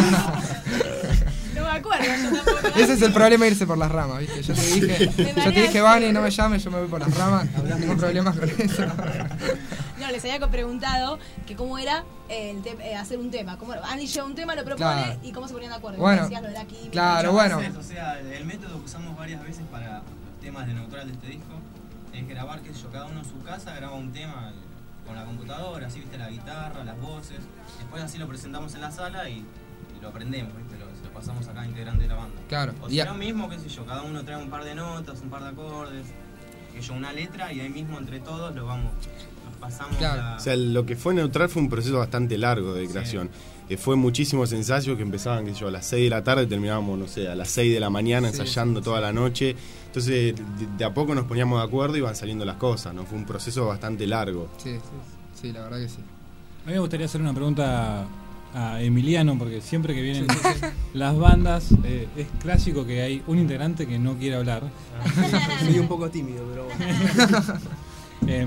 No me acuerdo, yo tampoco. Ese es el problema de irse por las ramas, ¿viste? Yo te dije, Me yo te mareaste. dije, Vani, no me llames, yo me voy por las ramas. No tengo problemas con eso. No, les había preguntado que cómo era el te- eh, hacer un tema. Cómo, Andy lleva un tema, lo propone Claro. y cómo se ponían de acuerdo. Bueno, Me decías lo de la química. claro, Muchas bueno. veces, o sea, el método que usamos varias veces para los temas de neutral de este disco es grabar, qué sé yo, cada uno en su casa graba un tema con la computadora, así, viste, la guitarra, las voces. Después así lo presentamos en la sala y, y lo aprendemos, viste, lo, se lo pasamos a cada integrante de la banda. Claro. O Y si a- no mismo, qué sé yo, cada uno trae un par de notas, un par de acordes, que yo una letra y ahí mismo entre todos lo vamos, nos pasamos la... O sea, lo que fue neutral fue un proceso bastante largo de creación. Eh, fue muchísimos ensayos que empezaban, qué sé yo, a las seis de la tarde y terminábamos, no sé, a las seis de la mañana Sí, ensayando sí, toda la noche. Entonces, de, de a poco nos poníamos de acuerdo y iban saliendo las cosas, ¿no? Fue un proceso bastante largo. Sí, sí, sí, la verdad que sí. A mí me gustaría hacer una pregunta a Emiliano, porque siempre que vienen las bandas eh, es clásico que hay un integrante que no quiere hablar. Soy un poco tímido, pero bueno. Eh,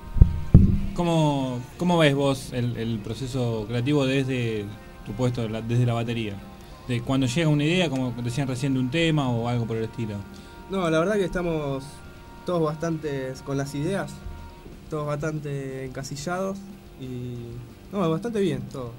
¿cómo, ¿Cómo ves vos el, el proceso creativo desde tu puesto, la- desde la batería? De cuando llega una idea, como decían recién, de un tema o algo por el estilo. No, la verdad que estamos todos bastante con las ideas, todos bastante encasillados y... No, bastante bien todo.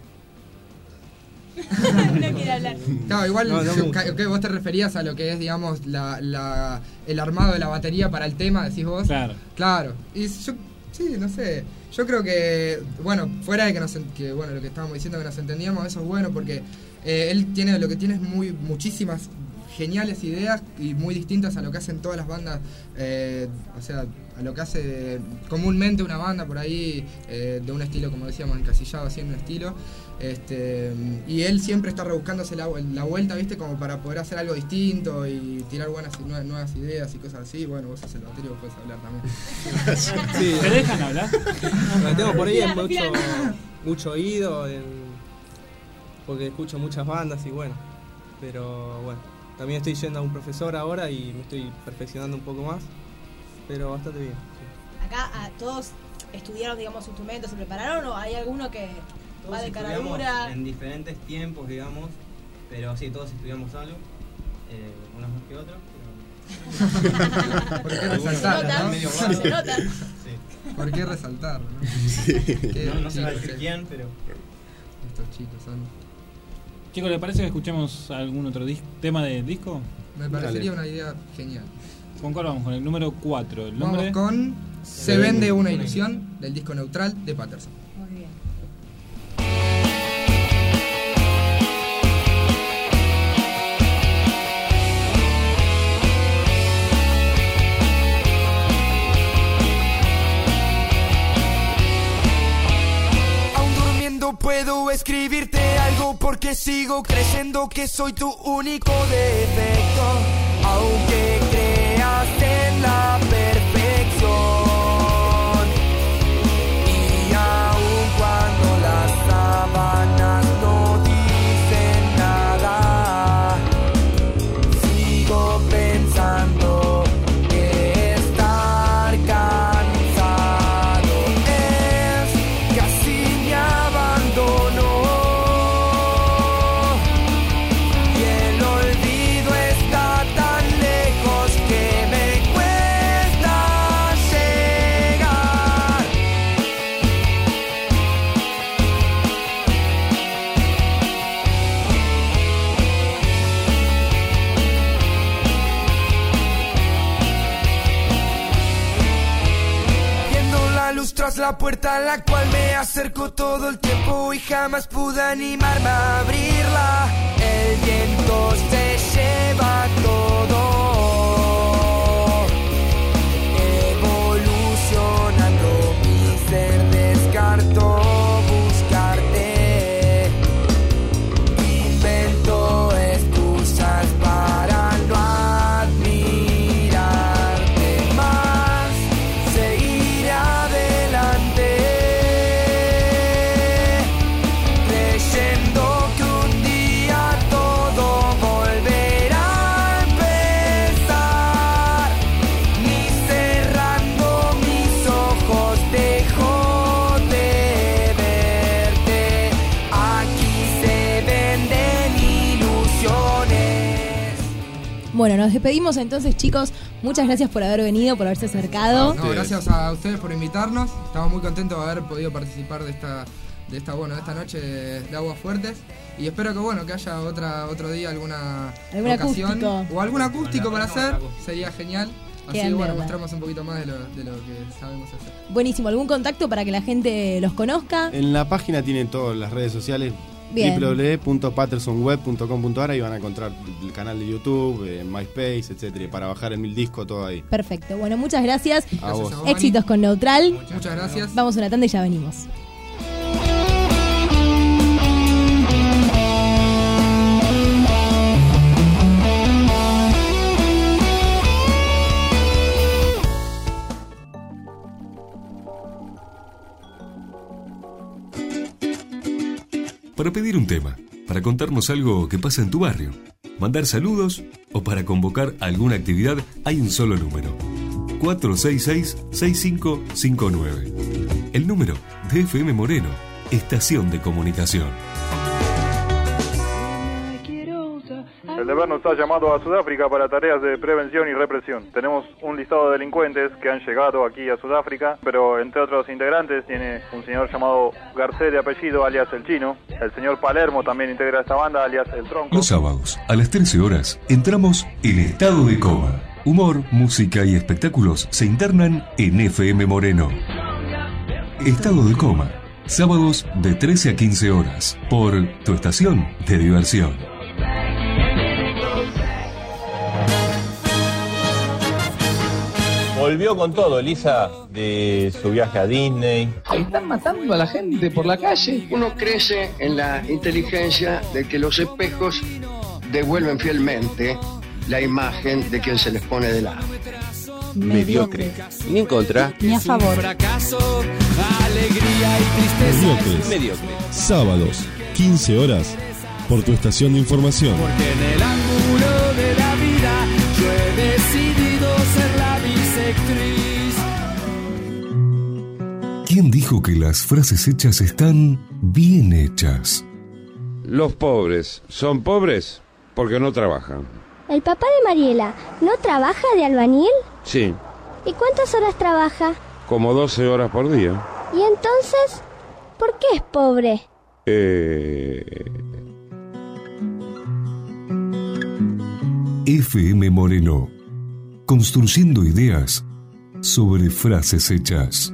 No quiere hablar. Claro, igual No, no que- mucho. que vos te referías a lo que es, digamos, la, la, el armado de la batería para el tema, decís vos. Claro. Claro. Y yo, sí, no sé. Yo creo que, bueno, fuera de que, nos, en- que bueno, lo que estábamos diciendo que nos entendíamos, eso es bueno porque eh, él tiene, lo que tiene es muy, muchísimas geniales ideas y muy distintas a lo que hacen todas las bandas, eh, o sea, a lo que hace comúnmente una banda por ahí, eh, de un estilo, como decíamos, encasillado, haciendo un estilo. Este, y él siempre está rebuscándose la, la vuelta, ¿viste? Como para poder hacer algo distinto y tirar buenas nuevas, nuevas ideas y cosas así. Bueno, vos sos el baterio, puedes hablar también. Sí. ¿Te dejan hablar? Lo tengo por ahí en mucho, mucho oído, en, porque escucho muchas bandas y bueno. Pero bueno, también estoy yendo a un profesor ahora y me estoy perfeccionando un poco más. Pero bastante bien. Sí. Acá a todos estudiaron, digamos, instrumentos, se prepararon, o hay alguno que Todos va de cara estudiamos dura. en diferentes tiempos, digamos, pero sí, todos estudiamos algo, eh, unos más que otros. Pero... ¿Por qué resaltar? Algunos ¿No? medio Se vagos. nota. Sí. ¿Por qué resaltar? ¿No? Sí. Qué No, no se va a chicos, decir eh. quién, pero... Estos chicos son... Chicos, ¿les parece que escuchemos algún otro dis- tema del disco? Me parecería una idea genial. ¿Con cuál vamos? Con el número cuatro. ¿El Vamos nombre? con Se vende una ilusión, del disco Neutral de Patterson. Muy bien. Aún durmiendo puedo escribirte algo porque sigo creyendo que soy tu único defecto. Aunque creas en la perfección y aun cuando las sábanas no dicen nada, sigo pensando que estar cansado es casi mi abandono y el olvido está tan lejos que me cuesta llegar. Viendo la luz tras la puerta a la cual me acerco todo el tiempo y jamás pude animarme a abrirla. El viento se lleva todo, evolucionando mi ser, descarto buscarte, invento excusas para no admirarte más, seguiré adelante, creyendo que un día todo volverá a empezar, ni cerrando mis ojos dejo de verte, aquí se venden ilusiones. Bueno, nos despedimos entonces, chicos. Muchas gracias por haber venido, por haberse acercado. No, gracias a ustedes por invitarnos. Estamos muy contentos de haber podido participar de esta, de esta, bueno, de esta noche de, de Aguas Fuertes. Y espero que bueno, que haya otra, otro día alguna Algún ocasión acústico. o algún acústico para hacer. Sería genial. Así Qué que bueno, mierda. mostramos un poquito más de lo, de lo que sabemos hacer. Buenísimo. ¿Algún contacto para que la gente los conozca? En la página tienen todas las redes sociales. Bien. w w w punto patterson web punto com punto a r y van a encontrar el canal de YouTube, eh, MySpace, etcétera, y para bajar el mil disco todo ahí. Perfecto. Bueno, muchas gracias. A vos. Éxitos con Neutral. Muchas gracias. Vamos a una tanda y ya venimos. Para pedir un tema, para contarnos algo que pasa en tu barrio, mandar saludos o para convocar alguna actividad, hay un solo número. cuatro seis seis, seis cinco cinco nueve. El número de F M Moreno, Estación de Comunicación. El deber nos ha llamado a Sudáfrica para tareas de prevención y represión. Tenemos un listado de delincuentes que han llegado aquí a Sudáfrica, pero entre otros integrantes tiene un señor llamado Garcés de apellido, alias El Chino. El señor Palermo también integra esta banda, alias El Tronco. Los sábados, a las trece horas, entramos en Estado de Coma. Humor, música y espectáculos se internan en F M Moreno. Estado de Coma. Sábados de trece a quince horas, por tu estación de diversión. volvió con todo, Elisa, de su viaje a Disney. Están matando a la gente por la calle. Uno crece en la inteligencia de que los espejos devuelven fielmente la imagen de quien se les pone de lado. Mediocre. Ni en contra. Ni a favor. Mediocres. Mediocre. Sábados, quince horas, por tu estación de información. Porque en el ángulo de la vida yo he decidido ser la bisectriz. ¿Quién dijo que las frases hechas están bien hechas? Los pobres son pobres porque no trabajan. ¿El papá de Mariela no trabaja de albañil? Sí, ¿Y cuántas horas trabaja? como doce horas por día. ¿Y entonces por qué es pobre? Eh... F M Moreno, construyendo ideas sobre frases hechas.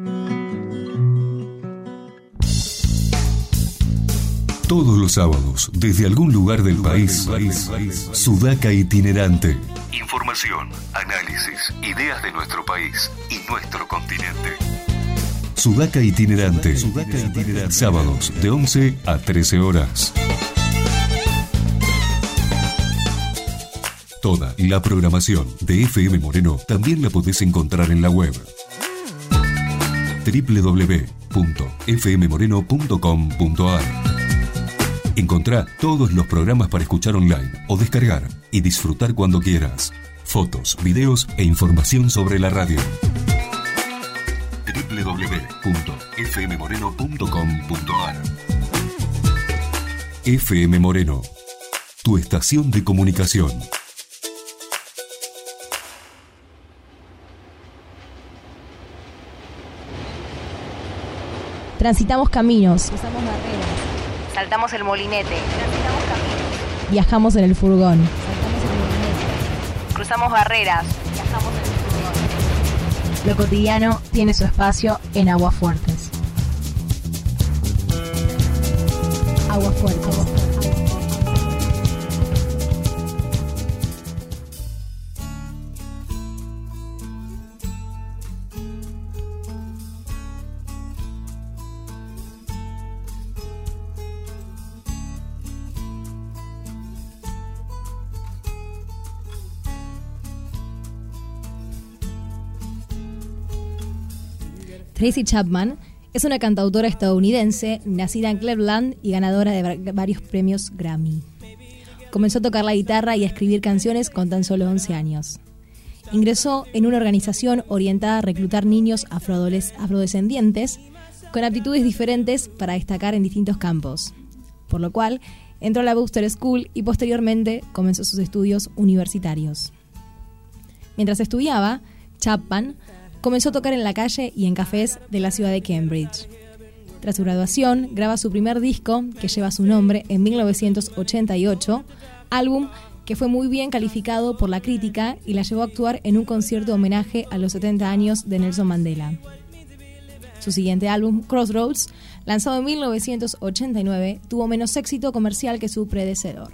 Todos los sábados, desde algún lugar del país, Sudaca Itinerante. Información, análisis, ideas de nuestro país y nuestro continente. Sudaca Itinerante. Sudaca Itinerante. Sábados de once a trece horas. Toda la programación de F M Moreno también la podés encontrar en la web doble u doble u doble u punto f m moreno punto com punto a r. Encontrá todos los programas para escuchar online o descargar y disfrutar cuando quieras. Fotos, videos e información sobre la radio. doble u doble u doble u punto f m moreno punto com punto a r. F M Moreno, tu estación de comunicación. Transitamos caminos, Cruzamos barreras. Saltamos el molinete. Transitamos caminos. viajamos en el furgón. Cruzamos barreras. Viajamos en el furgón. Lo cotidiano tiene su espacio en Aguafuertes. Aguafuertes. Tracy Chapman es una cantautora estadounidense, nacida en Cleveland y ganadora de varios premios Grammy. Comenzó a tocar la guitarra y a escribir canciones con tan solo once años. Ingresó en una organización orientada a reclutar niños afroadoles- afrodescendientes con aptitudes diferentes para destacar en distintos campos, por lo cual entró a la Wooster School y posteriormente comenzó sus estudios universitarios. Mientras estudiaba, Chapman comenzó a tocar en la calle y en cafés de la ciudad de Cambridge. Tras su graduación, graba su primer disco, que lleva su nombre, en mil novecientos ochenta y ocho, álbum que fue muy bien calificado por la crítica y la llevó a actuar en un concierto de homenaje a los setenta años de Nelson Mandela. Su siguiente álbum, Crossroads, lanzado en mil novecientos ochenta y nueve, tuvo menos éxito comercial que su predecesor.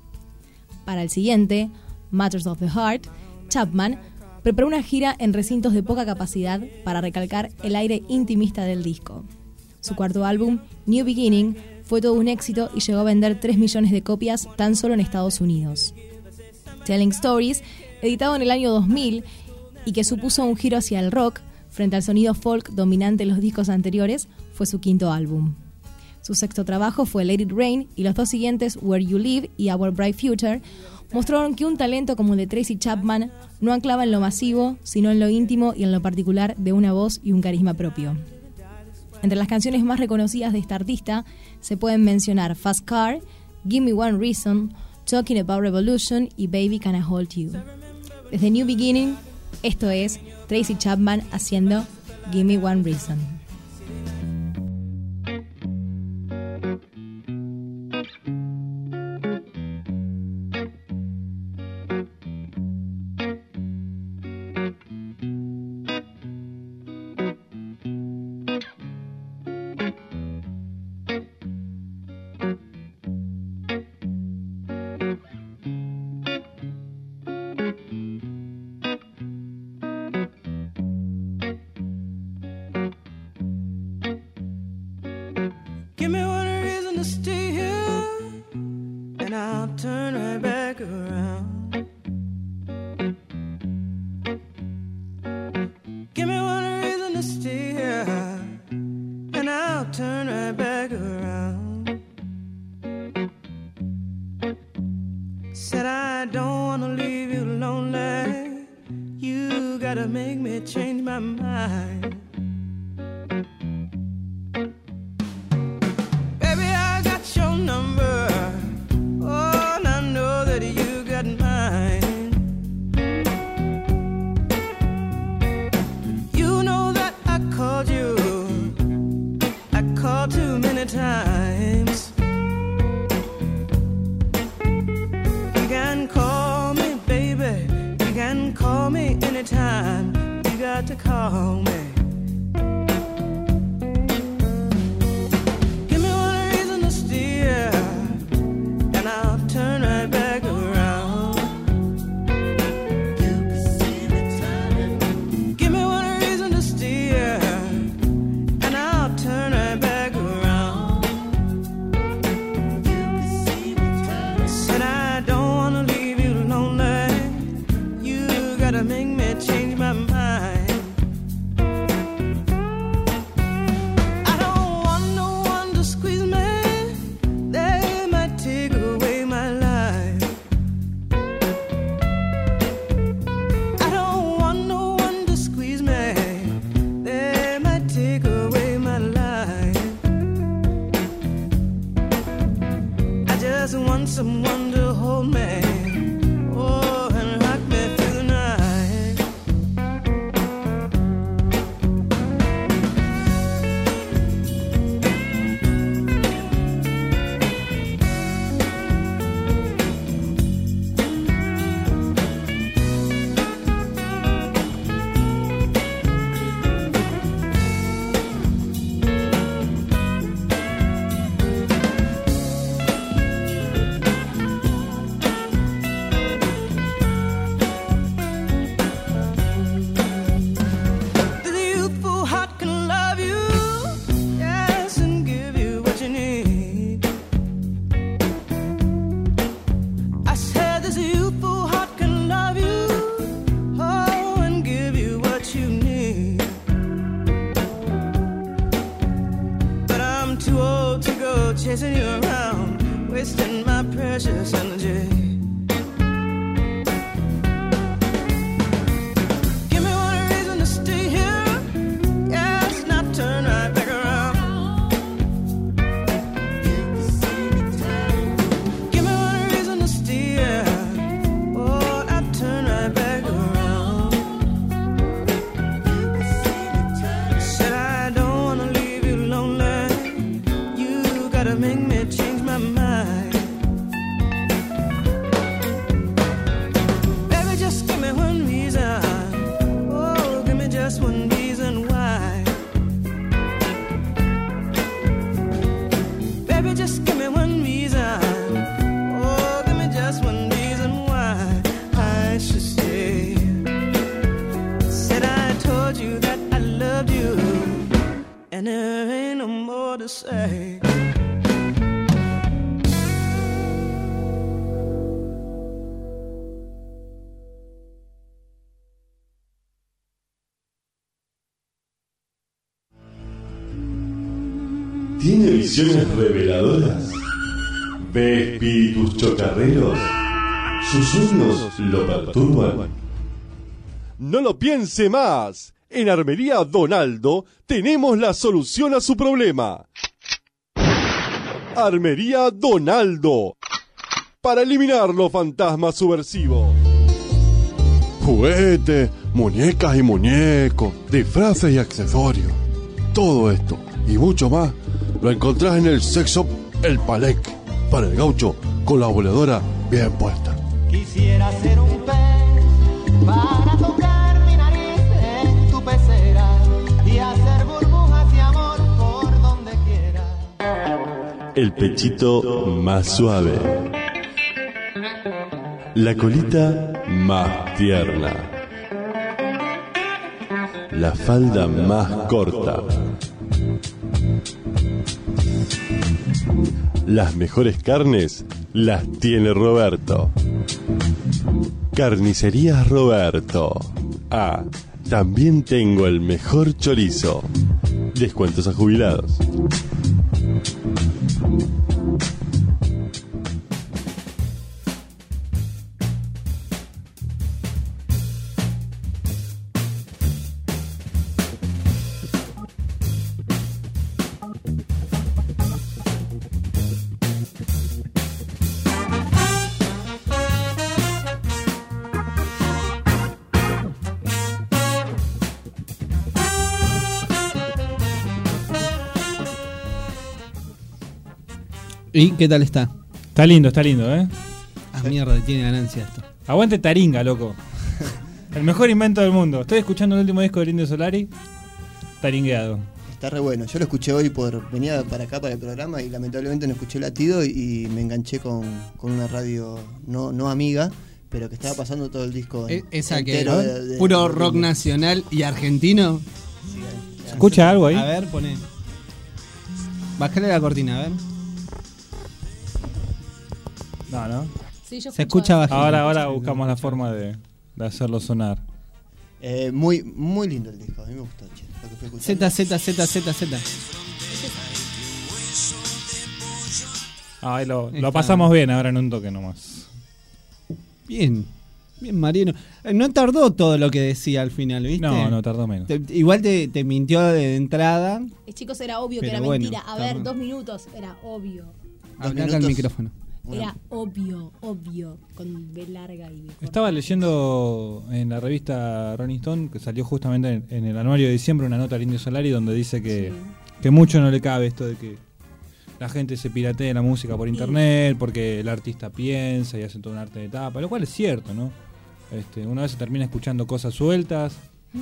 Para el siguiente, Matters of the Heart, Chapman preparó una gira en recintos de poca capacidad para recalcar el aire intimista del disco. Su cuarto álbum, New Beginning, fue todo un éxito y llegó a vender tres millones de copias tan solo en Estados Unidos. Telling Stories, editado en el año dos mil y que supuso un giro hacia el rock frente al sonido folk dominante en los discos anteriores, fue su quinto álbum. Su sexto trabajo fue Let It Rain y los dos siguientes, Where You Live y Our Bright Future, mostraron que un talento como el de Tracy Chapman no anclaba en lo masivo, sino en lo íntimo y en lo particular de una voz y un carisma propio. Entre las canciones más reconocidas de esta artista se pueden mencionar Fast Car, Give Me One Reason, Talking About Revolution y Baby Can I Hold You. Desde New Beginning, esto es Tracy Chapman haciendo Give Me One Reason. turn right back around. Said I don't wanna leave you lonely. You gotta make me change my mind. Baby, I got your number. Oh, and I know that you got mine. You know that I called you. I called too many times. You can call me, baby. You can call me anytime. You got to call me. Give me one reason to steer, and I'll turn right back around. You can see me turning. Give me one reason to steer, and I'll turn right back around. You can see me turning. Said I don't wanna leave you lonely. You gotta make me change my mind. I don't want no one to squeeze me. They might take away my life. I don't want no one to squeeze me. They might take away my life. I just want someone to hold me. Oh, and rock me through the night. The youthful heart can love you, yes, and give you what you need. I said this youthful heart can love you, oh, and give you what you need. But I'm too old to go chasing you around, wasting my precious energy. Give me one reason to stay here, yes, not turn right back around. Give me one reason to stay here, oh, not turn right back around. Said I don't wanna leave you lonely. You gotta make me change my mind. Baby, just give me one reason. Oh, give me just one reason why. Baby, just give me one reason. Oh, give me just one reason why I should stay. Said I told you that I loved you, and there ain't no more to say. ¿Tiene visiones reveladoras? ¿Ve espíritus chocarreros? ¿Sus sueños lo perturban? No lo piense más. En Armería Donaldo tenemos la solución a su problema. Armería Donaldo. Para eliminar los fantasmas subversivos. Juguetes, muñecas y muñecos, disfraces y accesorios. Todo esto y mucho más lo encontrás en el sex shop El Palenque. Para el gaucho con la voladora bien puesta. Quisiera ser un pez para tocar mi nariz en tu pecera y hacer burbujas de amor por donde quiera. El pechito más suave. La colita más tierna. La falda más corta. Las mejores carnes las tiene Roberto. Carnicerías Roberto. Ah, también tengo el mejor chorizo. Descuentos a jubilados. ¿Y qué tal está? Está lindo, está lindo, ¿eh? Ah, mierda, tiene ganancia esto. Aguante Taringa, loco. El mejor invento del mundo. Estoy escuchando el último disco del Indio Solari. Taringueado. Está re bueno. Yo lo escuché hoy por venía para acá para el programa y lamentablemente no escuché Latido y me enganché con, con una radio no, no amiga, pero que estaba pasando todo el disco. E- esa que entero ¿no? de- de- puro de- rock nacional y argentino. Sí, ¿Se escucha algo ahí? A ver, poné. Bájale la cortina, a ver. No, no. Sí, yo Se escucha bajito. Ahora, ahora buscamos la forma de, de hacerlo sonar. Eh, muy, muy lindo el disco, a mí me gustó, che, lo que fui escuchando. Z, Z, Z, Z, Z. Ah, ahí lo, lo Está. pasamos bien ahora en un toque nomás. Bien. Bien, Mariano. Eh, No tardó todo lo que decía al final, ¿viste? No, no, tardó menos. Te- igual te, te mintió de entrada. Eh, chicos, era obvio que Pero era bueno, mentira. A ver, está- dos minutos, era obvio. Habla acá al micrófono. Era obvio, obvio, con B larga y B corta. Estaba leyendo en la revista Rolling Stone, que salió justamente en, en el anuario de diciembre, una nota al Indio Solari donde dice que, que mucho no le cabe esto de que la gente se piratee la música por internet, porque el artista piensa y hace todo un arte de tapa, lo cual es cierto, ¿no? Este, una vez se termina escuchando cosas sueltas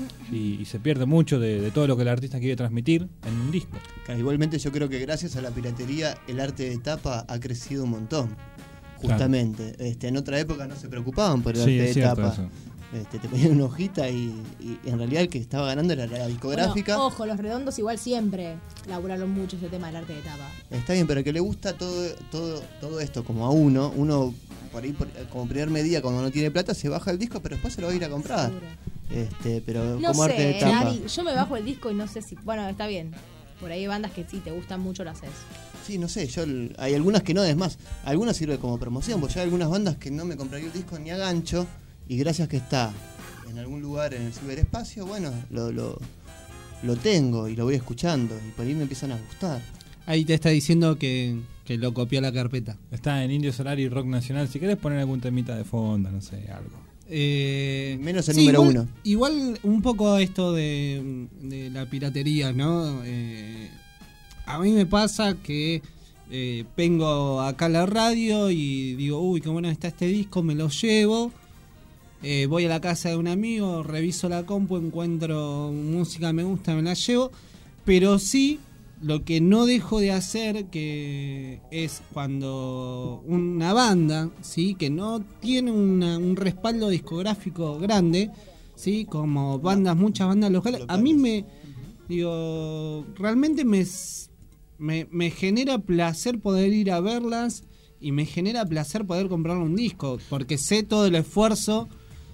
y, y se pierde mucho de, de todo lo que el artista quiere transmitir en un disco. Claro, igualmente yo creo que gracias a la piratería el arte de tapa ha crecido un montón. Justamente. Este, en otra época no se preocupaban por el Sí, arte es de cierto tapa. eso. Este, te ponían una hojita y, y en realidad el que estaba ganando era la discográfica. Bueno, ojo, los redondos igual siempre laburaron mucho ese tema del arte de tapa. Está bien, pero el que le gusta todo, todo, todo esto como a uno, uno por ahí por- como primer medida cuando no tiene plata se baja el disco, pero después se lo va a ir a comprar. Este, pero No como sé, arte de tapa. Dari, yo me bajo el disco y no sé si... Bueno, está bien. Por ahí hay bandas que sí, te gustan mucho, lo haces. Sí, no sé, yo hay algunas que no, es más, algunas sirve como promoción, porque hay algunas bandas que no me compraría el disco ni a gancho, y gracias que está en algún lugar en el ciberespacio, bueno, lo, lo, lo tengo y lo voy escuchando, y por ahí me empiezan a gustar. Ahí te está diciendo que, que lo copió la carpeta. Está en Indio Solari Rock Nacional. Si querés poner algún temita de fondo, no sé, algo. Eh, Menos el sí, número igual, uno. Igual un poco esto de, de la piratería, ¿no? Eh, a mí me pasa que eh, vengo acá a la radio y digo, uy, qué bueno está este disco, me lo llevo. Eh, voy a la casa de un amigo, reviso la compu, encuentro música, me gusta, me la llevo. Pero sí, lo que no dejo de hacer que es cuando una banda, ¿sí? Que no tiene una- un respaldo discográfico grande, ¿sí? Como bandas, muchas bandas locales, a mí me, digo, realmente me, s- me, me genera placer poder ir a verlas y me genera placer poder comprar un disco, porque sé todo el esfuerzo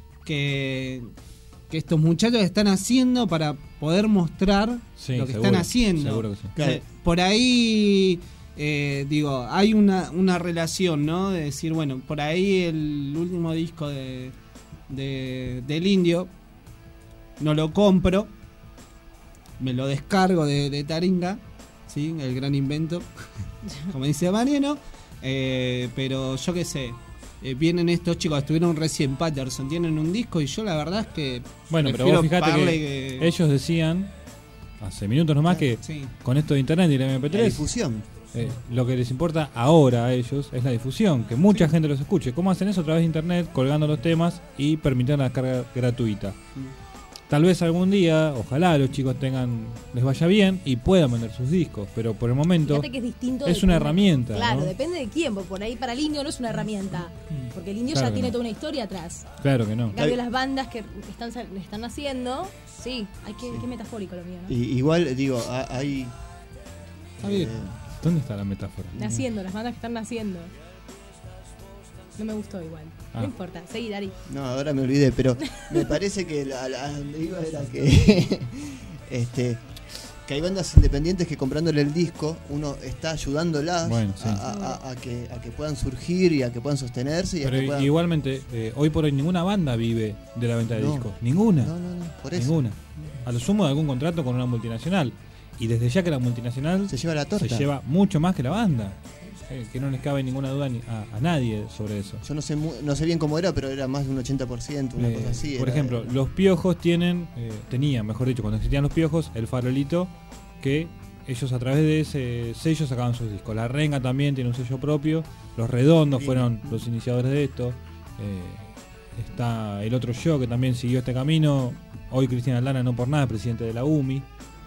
que, que estos muchachos están haciendo para poder mostrar Sí, lo que seguro, están haciendo. seguro que sí. Eh, por ahí, eh, digo, hay una, una relación, ¿no? De decir, bueno, por ahí el último disco de, de- del Indio no lo compro, me lo descargo de, de Taringa, ¿sí? El gran invento, como dice Mariano, eh, pero yo qué sé. Eh, vienen estos chicos, estuvieron recién Patterson, tienen un disco y yo la verdad es que Bueno, pero prefiero vos fijate pagarle que que- ellos decían hace minutos nomás que Sí. con esto de internet y el eme pe tres, La difusión. eh, lo que les importa ahora a ellos es la difusión, que mucha gente los escuche. ¿Cómo hacen eso? A través de internet, colgando los temas y permitiendo la descarga gratuita. Tal vez algún día, ojalá los chicos tengan, les vaya bien y puedan vender sus discos, pero por el momento Fíjate que es distinto. es de una quién- herramienta. Claro, ¿no? depende de quién, porque por ahí para el indio no es una herramienta. Porque el indio Claro ya que tiene no. toda una historia atrás. Claro que no. En cambio, las bandas que están, están haciendo, sí, hay que, qué metafórico lo mío, ¿no? Y, igual, digo, ha- hay... Está bien. ¿Dónde está la metáfora? Naciendo, las bandas que están naciendo. No me gustó igual. Ah. No importa, seguí, Dari. No, ahora me olvidé, pero me parece que la, la- donde iba era que este que hay bandas independientes que comprándole el disco uno está ayudándolas Bueno, sí. a, a- a que, a que puedan surgir y a que puedan sostenerse y a Pero que puedan... igualmente, eh, hoy por hoy ninguna banda vive de la venta de No. discos. Ninguna. No, no, no, por eso. Ninguna. A lo sumo de algún contrato con una multinacional. Y desde ya que la multinacional se lleva la torta. se lleva mucho más que la banda. Eh, que no les cabe ninguna duda ni a, a nadie sobre eso. Yo no sé mu- no sé bien cómo era, pero era más de un ochenta por ciento, una Eh, cosa así. por era- ejemplo, los Piojos tienen, eh, tenían, mejor dicho, cuando existían los Piojos, el farolito que ellos a través de ese sello sacaban sus discos. La Renga también tiene un sello propio. Los Redondos Bien. fueron los iniciadores de esto. Eh, está el otro yo que también siguió este camino. Hoy Cristina Lana no por nada es presidente de la U M I.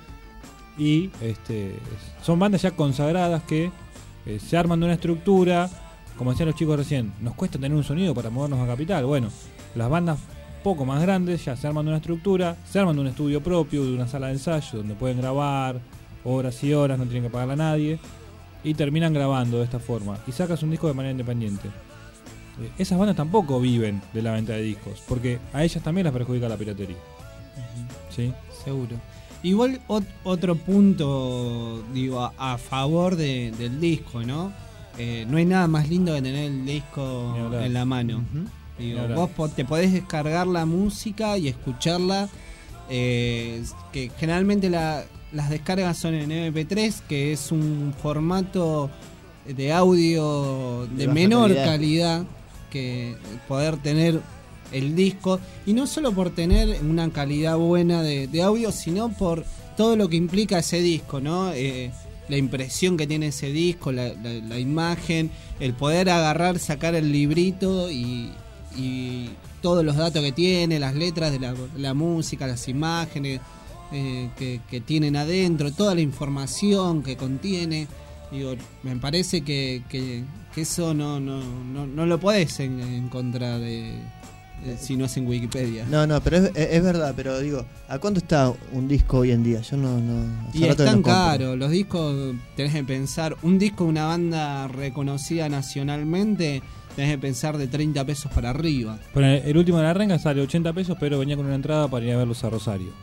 Y este, son bandas ya consagradas que eh, se arman de una estructura. Como decían los chicos recién, nos cuesta tener un sonido para movernos a Capital. Bueno, las bandas poco más grandes ya se arman de una estructura, se arman de un estudio propio, de una sala de ensayo donde pueden grabar horas y horas, no tienen que pagarle a nadie, y terminan grabando de esta forma y sacas un disco de manera independiente. Eh, esas bandas tampoco viven de la venta de discos, porque a ellas también las perjudica la piratería. ¿Sí? Seguro. Igual ot- otro punto, digo, a, a favor de- del disco, ¿no? Eh, no hay nada más lindo que tener el disco Ni hablar. en la mano. Ujú. Digo, Ni hablar. vos po- te podés descargar la música y escucharla, eh, que generalmente la- las descargas son en eme pe tres, que es un formato de audio de, De baja menor calidad. calidad que poder tener el disco, y no solo por tener una calidad buena de, de audio, sino por todo lo que implica ese disco, ¿no? Eh, la impresión que tiene ese disco, la, la- la imagen, el poder agarrar, sacar el librito y, y todos los datos que tiene, las letras de la, la música, las imágenes eh, que, que tienen adentro, toda la información que contiene. Digo, me parece que, que, que eso no, no, no, no lo podés en- encontrar eh, eh, si no es en Wikipedia. No, no, pero es, es- es verdad, pero digo, ¿a cuánto está un disco hoy en día? Yo no... no hace Y es rato que tan no compro. caro, los discos tenés que pensar, un disco de una banda reconocida nacionalmente, tenés que pensar de treinta pesos para arriba. Pero el último de la Renga sale ochenta pesos, pero venía con una entrada para ir a verlos a Rosario.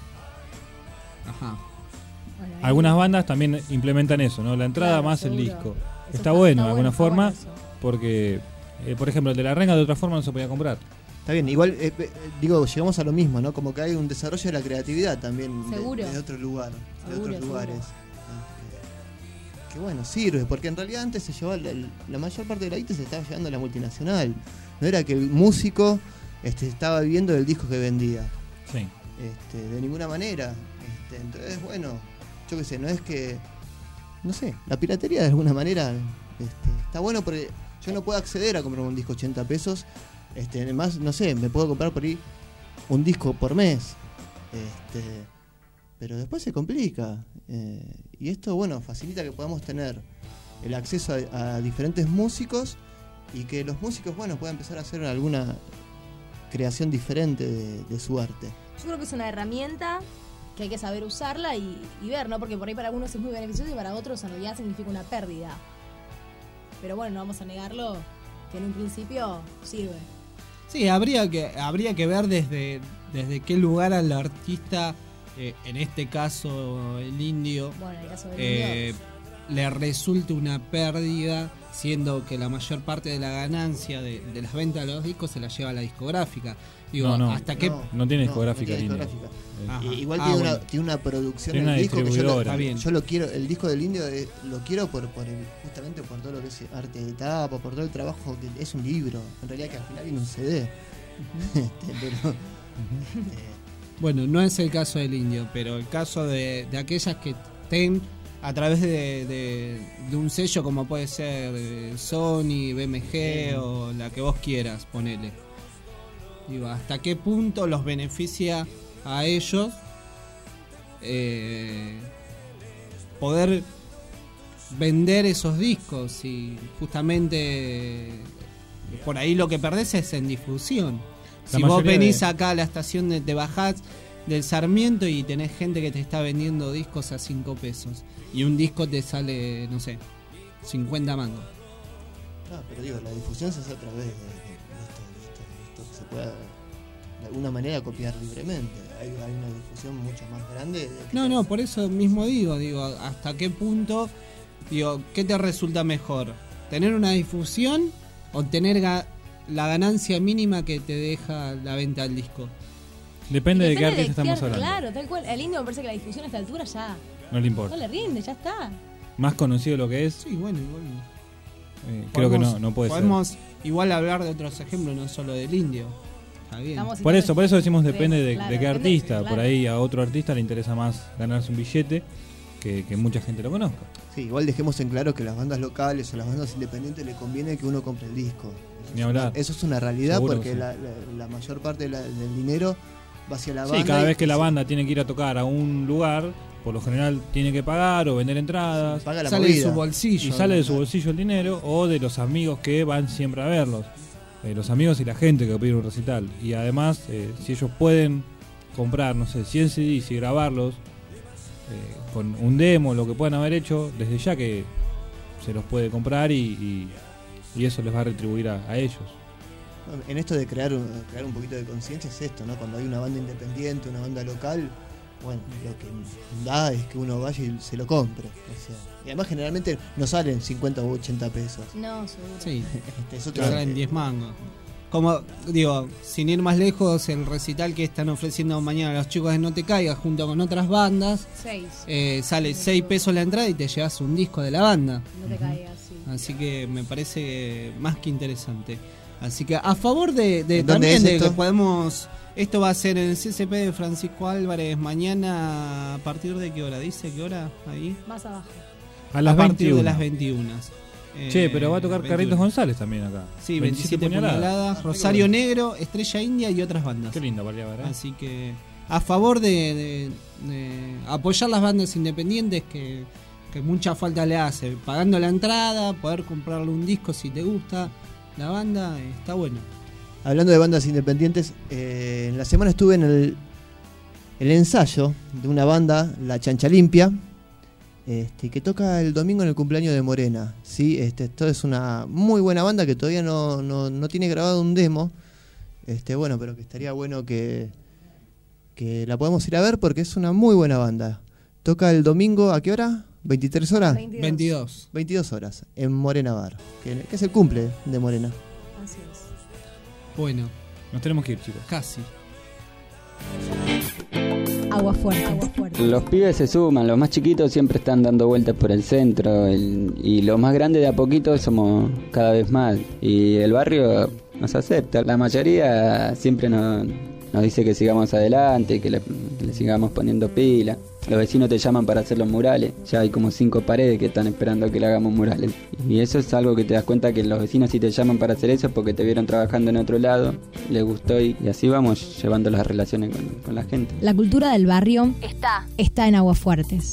Ajá. Algunas bandas también implementan eso, ¿no? La entrada Claro, más seguro. el disco. Eso Está bueno de está alguna bueno, está forma, bueno eso. porque, eh, por ejemplo, el de la Renga de otra forma no se podía comprar. Está bien, igual, eh, eh, digo, llegamos a lo mismo, ¿no? Como que hay un desarrollo de la creatividad también de- Seguro. de, otro lugar, de Seguro, otros seguro. lugares. Este, que bueno, sirve, porque en realidad antes se llevaba, la, la mayor parte de la guita se estaba llevando a la multinacional. No era que el músico este, estaba viviendo del disco que vendía. Sí. Este, de ninguna manera. Este, entonces, bueno, yo qué sé, no es que. No sé, la piratería de alguna manera este, está bueno porque yo no puedo acceder a comprar un disco ochenta pesos. Este, además, no sé, me puedo comprar por ahí un disco por mes. Este, pero después se complica. Eh, y esto, bueno, facilita que podamos tener el acceso a, a diferentes músicos y que los músicos, bueno, puedan empezar a hacer alguna creación diferente de, de su arte. Yo creo que es una herramienta que hay que saber usarla y, y ver, ¿no? Porque por ahí para algunos es muy beneficioso y para otros en realidad significa una pérdida. Pero bueno, no vamos a negarlo, que en un principio sirve. Sí, habría que, habría que ver desde, desde qué lugar al artista, eh, en este caso el indio, Bueno, en el caso del eh, indio, le resulte una pérdida, siendo que la mayor parte de la ganancia de, de las ventas de los discos se la lleva la discográfica. Digo, No, no. hasta qué... No tiene discográfica, tiene el indio. discográfica. Ajá. Y- Igual Ah, tiene, bueno. una, tiene una producción Tiene del una disco que yo lo, distribuidora. Está bien. yo lo quiero, el disco del indio eh, lo quiero por, por el, justamente por todo lo que es arte de tapa, por todo el trabajo que es un libro, en realidad que al final viene un ce de. Este, pero, Bueno, no es el caso del indio, pero el caso de, de aquellas que estén a través de, de- de un sello como puede ser eh, Sony, B M G Sí. o la que vos quieras, ponele. Digo, ¿hasta qué punto los beneficia a ellos eh, poder vender esos discos? Y justamente por ahí lo que perdés es en difusión. La Si vos mayoría venís de- acá a la estación de te bajás del Sarmiento y tenés gente que te está vendiendo discos a cinco pesos y un disco te sale, no sé, cincuenta mangos. no, pero digo, la difusión se hace a través de, de esto, de esto, de esto que se pueda de alguna manera copiar libremente. Hay, hay una difusión mucho más grande. De No, no, por eso mismo digo, digo, hasta qué punto, digo, ¿qué te resulta mejor? ¿Tener una difusión o tener ga- la ganancia mínima que te deja la venta del disco? Depende de Depende qué artista qué- estamos hablando. Claro, tal cual. Al indio me parece que la difusión a esta altura ya No le importa. no le rinde, ya está. Más conocido lo que es. Sí, bueno, igual. eh, creo que no, no puede podemos ser. igual hablar de otros ejemplos, no solo del indio. Está bien. Estamos Por eso, por eso decimos depende de, Claro, de qué depende, artista. claro. Por ahí a otro artista le interesa más ganarse un billete que, que mucha gente lo conozca. Sí, igual dejemos en claro que las bandas locales o las bandas independientes le conviene que uno compre el disco. Eso Ni es hablar. una- eso es una realidad Seguro porque que sí. la, la- la mayor parte de la- del dinero va hacia la Sí, banda. cada y- vez que la banda tiene que ir a tocar a un lugar, por lo general tiene que pagar o vender entradas. paga la Sale de movida. su bolsillo. Y sale de su ¿no? bolsillo el dinero o de los amigos que van siempre a verlos. Eh, los amigos y la gente que pide un recital. Y además, eh, si ellos pueden comprar, no sé, cien C Ds y grabarlos eh, con un demo, lo que puedan haber hecho, desde ya que se los puede comprar y, y, y eso les va a retribuir a, a ellos. En esto de crear un, crear un poquito de conciencia es esto, ¿no? Cuando hay una banda independiente, una banda local, bueno, lo que da es que uno vaya y se lo compre. O sea, y además generalmente no salen cincuenta u ochenta pesos. No, seguro. Sí, Este, es te otro- salen diez mangos. Como digo, sin ir más lejos, el recital que están ofreciendo mañana los chicos de No Te Caigas junto con otras bandas, Seis. eh, sale seis pesos la entrada y te llevas un disco de la banda. No te caigas, sí. Así que me parece más que interesante. Así que a favor de, de ¿En dónde también es de esto? que podemos... Esto va a ser en el C C P de Francisco Álvarez mañana. ¿A partir de qué hora? ¿Dice qué hora? Ahí. Más abajo. A las a partir veintiuna. de las veintiuna. Che, pero va a tocar veintiuno. Carlitos González también acá. Sí, veintisiete puñaladas, Rosario Negro, Estrella India y otras bandas. Qué lindo, María, ¿verdad? Así que a favor de, de- de apoyar las bandas independientes que, que mucha falta le hace. Pagando la entrada, poder comprarle un disco si te gusta la banda, eh, está bueno. Hablando de bandas independientes, eh, en la semana estuve en el, el ensayo de una banda, La Chancha Limpia, este, que toca el domingo en el cumpleaños de Morena. ¿Sí? Este, esto es una muy buena banda que todavía no, no, no tiene grabado un demo, este, bueno, pero que estaría bueno que, que la podamos ir a ver porque es una muy buena banda. Toca el domingo, ¿a qué hora? ¿veintitrés horas? veintidós. veintidós horas, en Morena Bar, que, que es el cumple de Morena. Así es. Bueno, Nos tenemos que ir, chicos. casi. Agua fuerte. Agua fuerte. Los pibes se suman, los más chiquitos siempre están dando vueltas por el centro el- y los más grandes de a poquito somos cada vez más y el barrio nos acepta. La mayoría siempre nos, nos dice que sigamos adelante, que le, que le sigamos poniendo pila. Los vecinos te llaman para hacer los murales, ya hay como cinco paredes que están esperando que le hagamos murales. Y eso es algo que te das cuenta que los vecinos si te llaman para hacer eso es porque te vieron trabajando en otro lado, les gustó y, y así vamos llevando las relaciones con, con la gente. La cultura del barrio está, está en Aguas Fuertes.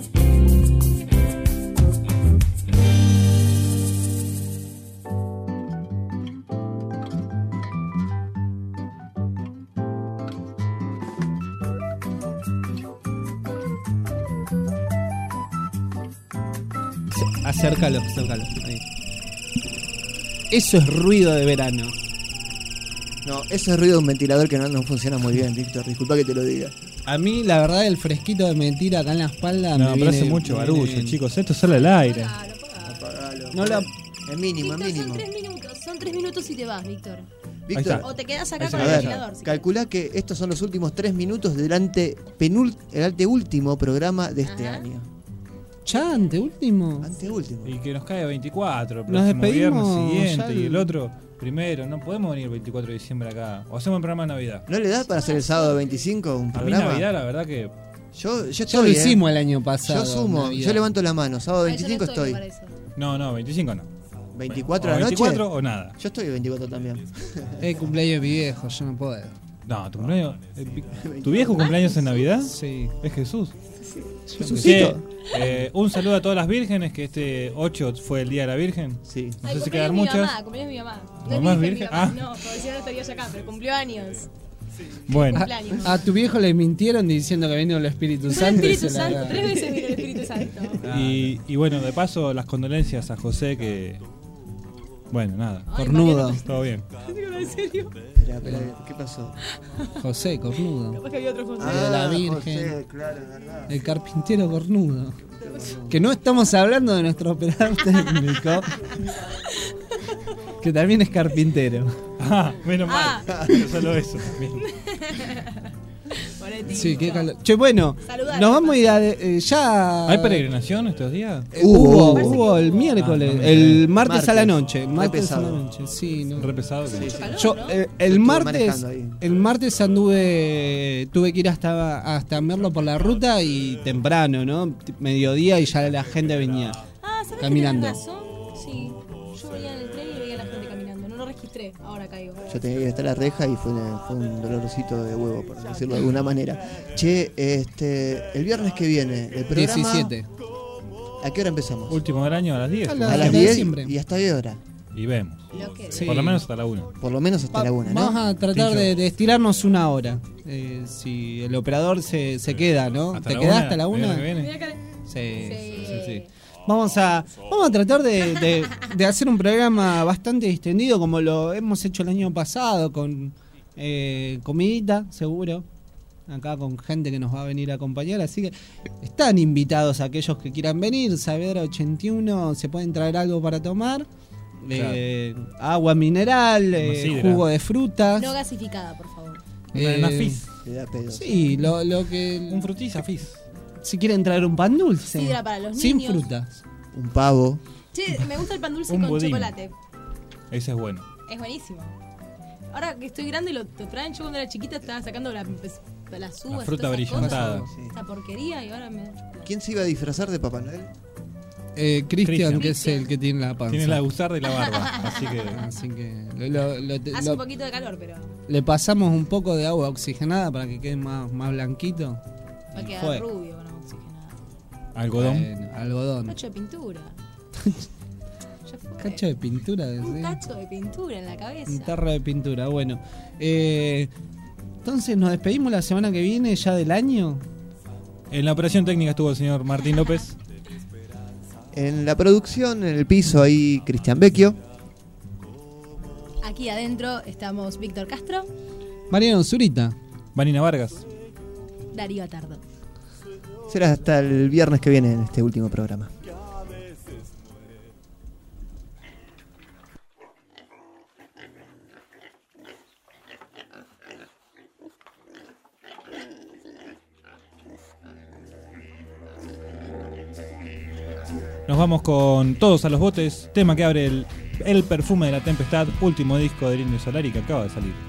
Acércalo, acércalo. Ahí. Eso es ruido de verano. No, ese es ruido de un ventilador que no, no funciona muy bien, Víctor, disculpa que te lo diga. A mí, la verdad, el fresquito de mentira acá en la espalda No, me pero viene, hace mucho me barullo, viene- chicos. Esto sale al aire. Apagalo. No la... Es mínimo, es Víctor, mínimo. son tres minutos. Son tres minutos y te vas, Víctor. Víctor, está. O te quedas Ahí acá se con a el ver, ventilador. si calculá que estos son los últimos tres minutos del ante, penul, el anteúltimo programa de este Ajá. año. Ya, anteúltimo. Anteúltimo. Y que nos cae veinticuatro, el Nos próximo despedimos viernes siguiente ya y el- el otro primero. No podemos venir el veinticuatro de diciembre acá. O hacemos un programa de Navidad. ¿No le da para hacer el sábado veinticinco un A mí programa? Navidad, la verdad que... Yo, yo Ya estoy, lo eh. hicimos el año pasado. Yo sumo, Navidad. yo levanto la mano. Sábado Ay, yo no veinticinco estoy, estoy. me parece. No, no, veinticinco no. ¿veinticuatro O de la noche? veinticuatro o nada. Yo estoy el veinticuatro también. Es cumpleaños de mi viejo, yo no puedo. No, tu cumpleaños... eh, ¿Tu viejo cumpleaños en Navidad? Sí. Es Jesús. Jesucito. Che, eh, un saludo a todas las vírgenes, que este ocho fue el Día de la Virgen. Sí. No Ay, sé si cumpleaños quedan mi muchas. mamá, cumpleaños mi mamá. No ¿Tu es mamá es virgen, mi virgen? mamá. Ah. No, porque si no estaría yo acá, pero cumplió años. Bueno, Cumpleaños. A tu viejo le mintieron diciendo que vino el Espíritu El Santo. y Espíritu se la- Santo, tres veces vino el Espíritu Santo. y, y bueno, de paso, las condolencias a José que... Bueno, nada. Cornudo. Todo bien. ¿en serio? Espera, espera, ¿qué pasó? José, cornudo. Capaz que había otro José. de la Ah, Virgen. José, claro, es verdad. El carpintero cornudo. Que no estamos hablando de nuestro operador técnico, que también es carpintero. Ah, menos mal. Ah. Pero solo eso también. Sí, qué calor. Che, bueno, Saludar, nos vamos a ir a. eh, ya. ¿Hay peregrinación estos días? Eh, hubo, Hubo, hubo el miércoles, Ah, no me el enteré. martes, Martes. a la noche. Re Martes a la pesado. noche, sí. No. Re pesado. que- Mucho calor, Yo, ¿no? eh, el Estuve martes, manejando ahí. el martes anduve, tuve que ir hasta hasta Merlo por la ruta y temprano, ¿no? Mediodía y ya la gente venía Ah, ¿sabes caminando. que tenés razón? Sí. Yo venía en el tren y veía a la gente caminando. No lo registré, ahora caigo. Yo tenía que ir hasta la reja y fue, una- fue un dolorcito de huevo, por decirlo de alguna manera. Che, este, el viernes que viene, el programa... diecisiete. ¿A qué hora empezamos? Último del año a las diez. A A la- las de diez diciembre. y hasta qué hora. Y vemos. Lo que Sí. Por lo menos hasta la una. Por lo menos hasta Va- la una, ¿no? Vamos a tratar Tincho. de, de estirarnos una hora. Eh, si el operador se, se queda, ¿no? ¿Hasta ¿Te la quedás una? hasta la ¿El una? viernes que viene? Mira, Karen. Sí, Sí. sí, sí. Vamos a, vamos a tratar de, de- de hacer un programa bastante distendido como lo hemos hecho el año pasado, con eh, comidita, seguro. Acá con gente que nos va a venir a acompañar. Así que están invitados aquellos que quieran venir. Saavedra ochenta y uno, se pueden traer algo para tomar. Eh, agua mineral, eh, sidra. jugo de frutas. No gasificada, por favor. Una, Eh, una fizz. Te da pedo. Sí, lo, lo que. Un frutiza fizz. Si quieren traer un pan dulce. Sidra para los sin niños. frutas. Un pavo. Che, me gusta el pan dulce Un con budín. chocolate. Ese es bueno. Es buenísimo. Ahora que estoy grande lo, lo traen. Yo cuando era chiquita estaba sacando la, pues, las uvas. La y fruta todas esas brillantada. cosas. Esta porquería y ahora me. ¿Quién se iba a disfrazar de Papá Noel? Eh, Cristian, Cristian. que es el que tiene la panza. Tiene la gusarda y la barba. Así que. Así que lo- lo- lo- Hace lo- un poquito de calor, pero le pasamos un poco de agua oxigenada para que quede más, más blanquito. va a Y quedar fue. rubio con agua oxigenada. Algodón. Bueno, algodón. Cacho de pintura. Ya fue. Cacho de pintura. Un ¿sí? cacho de pintura en la cabeza. Un tarro de pintura. Bueno, eh, entonces nos despedimos la semana que viene ya del año. En la operación técnica estuvo el señor Martín López. En la producción, en el piso, ahí Cristian Vecchio. Aquí adentro estamos Víctor Castro, Mariano Zurita. Vanina Vargas. Darío Atardo. Será hasta el viernes que viene en este último programa. Nos vamos con Todos a los botes, tema que abre el, el perfume de la tempestad, último disco del Indio Solari que acaba de salir.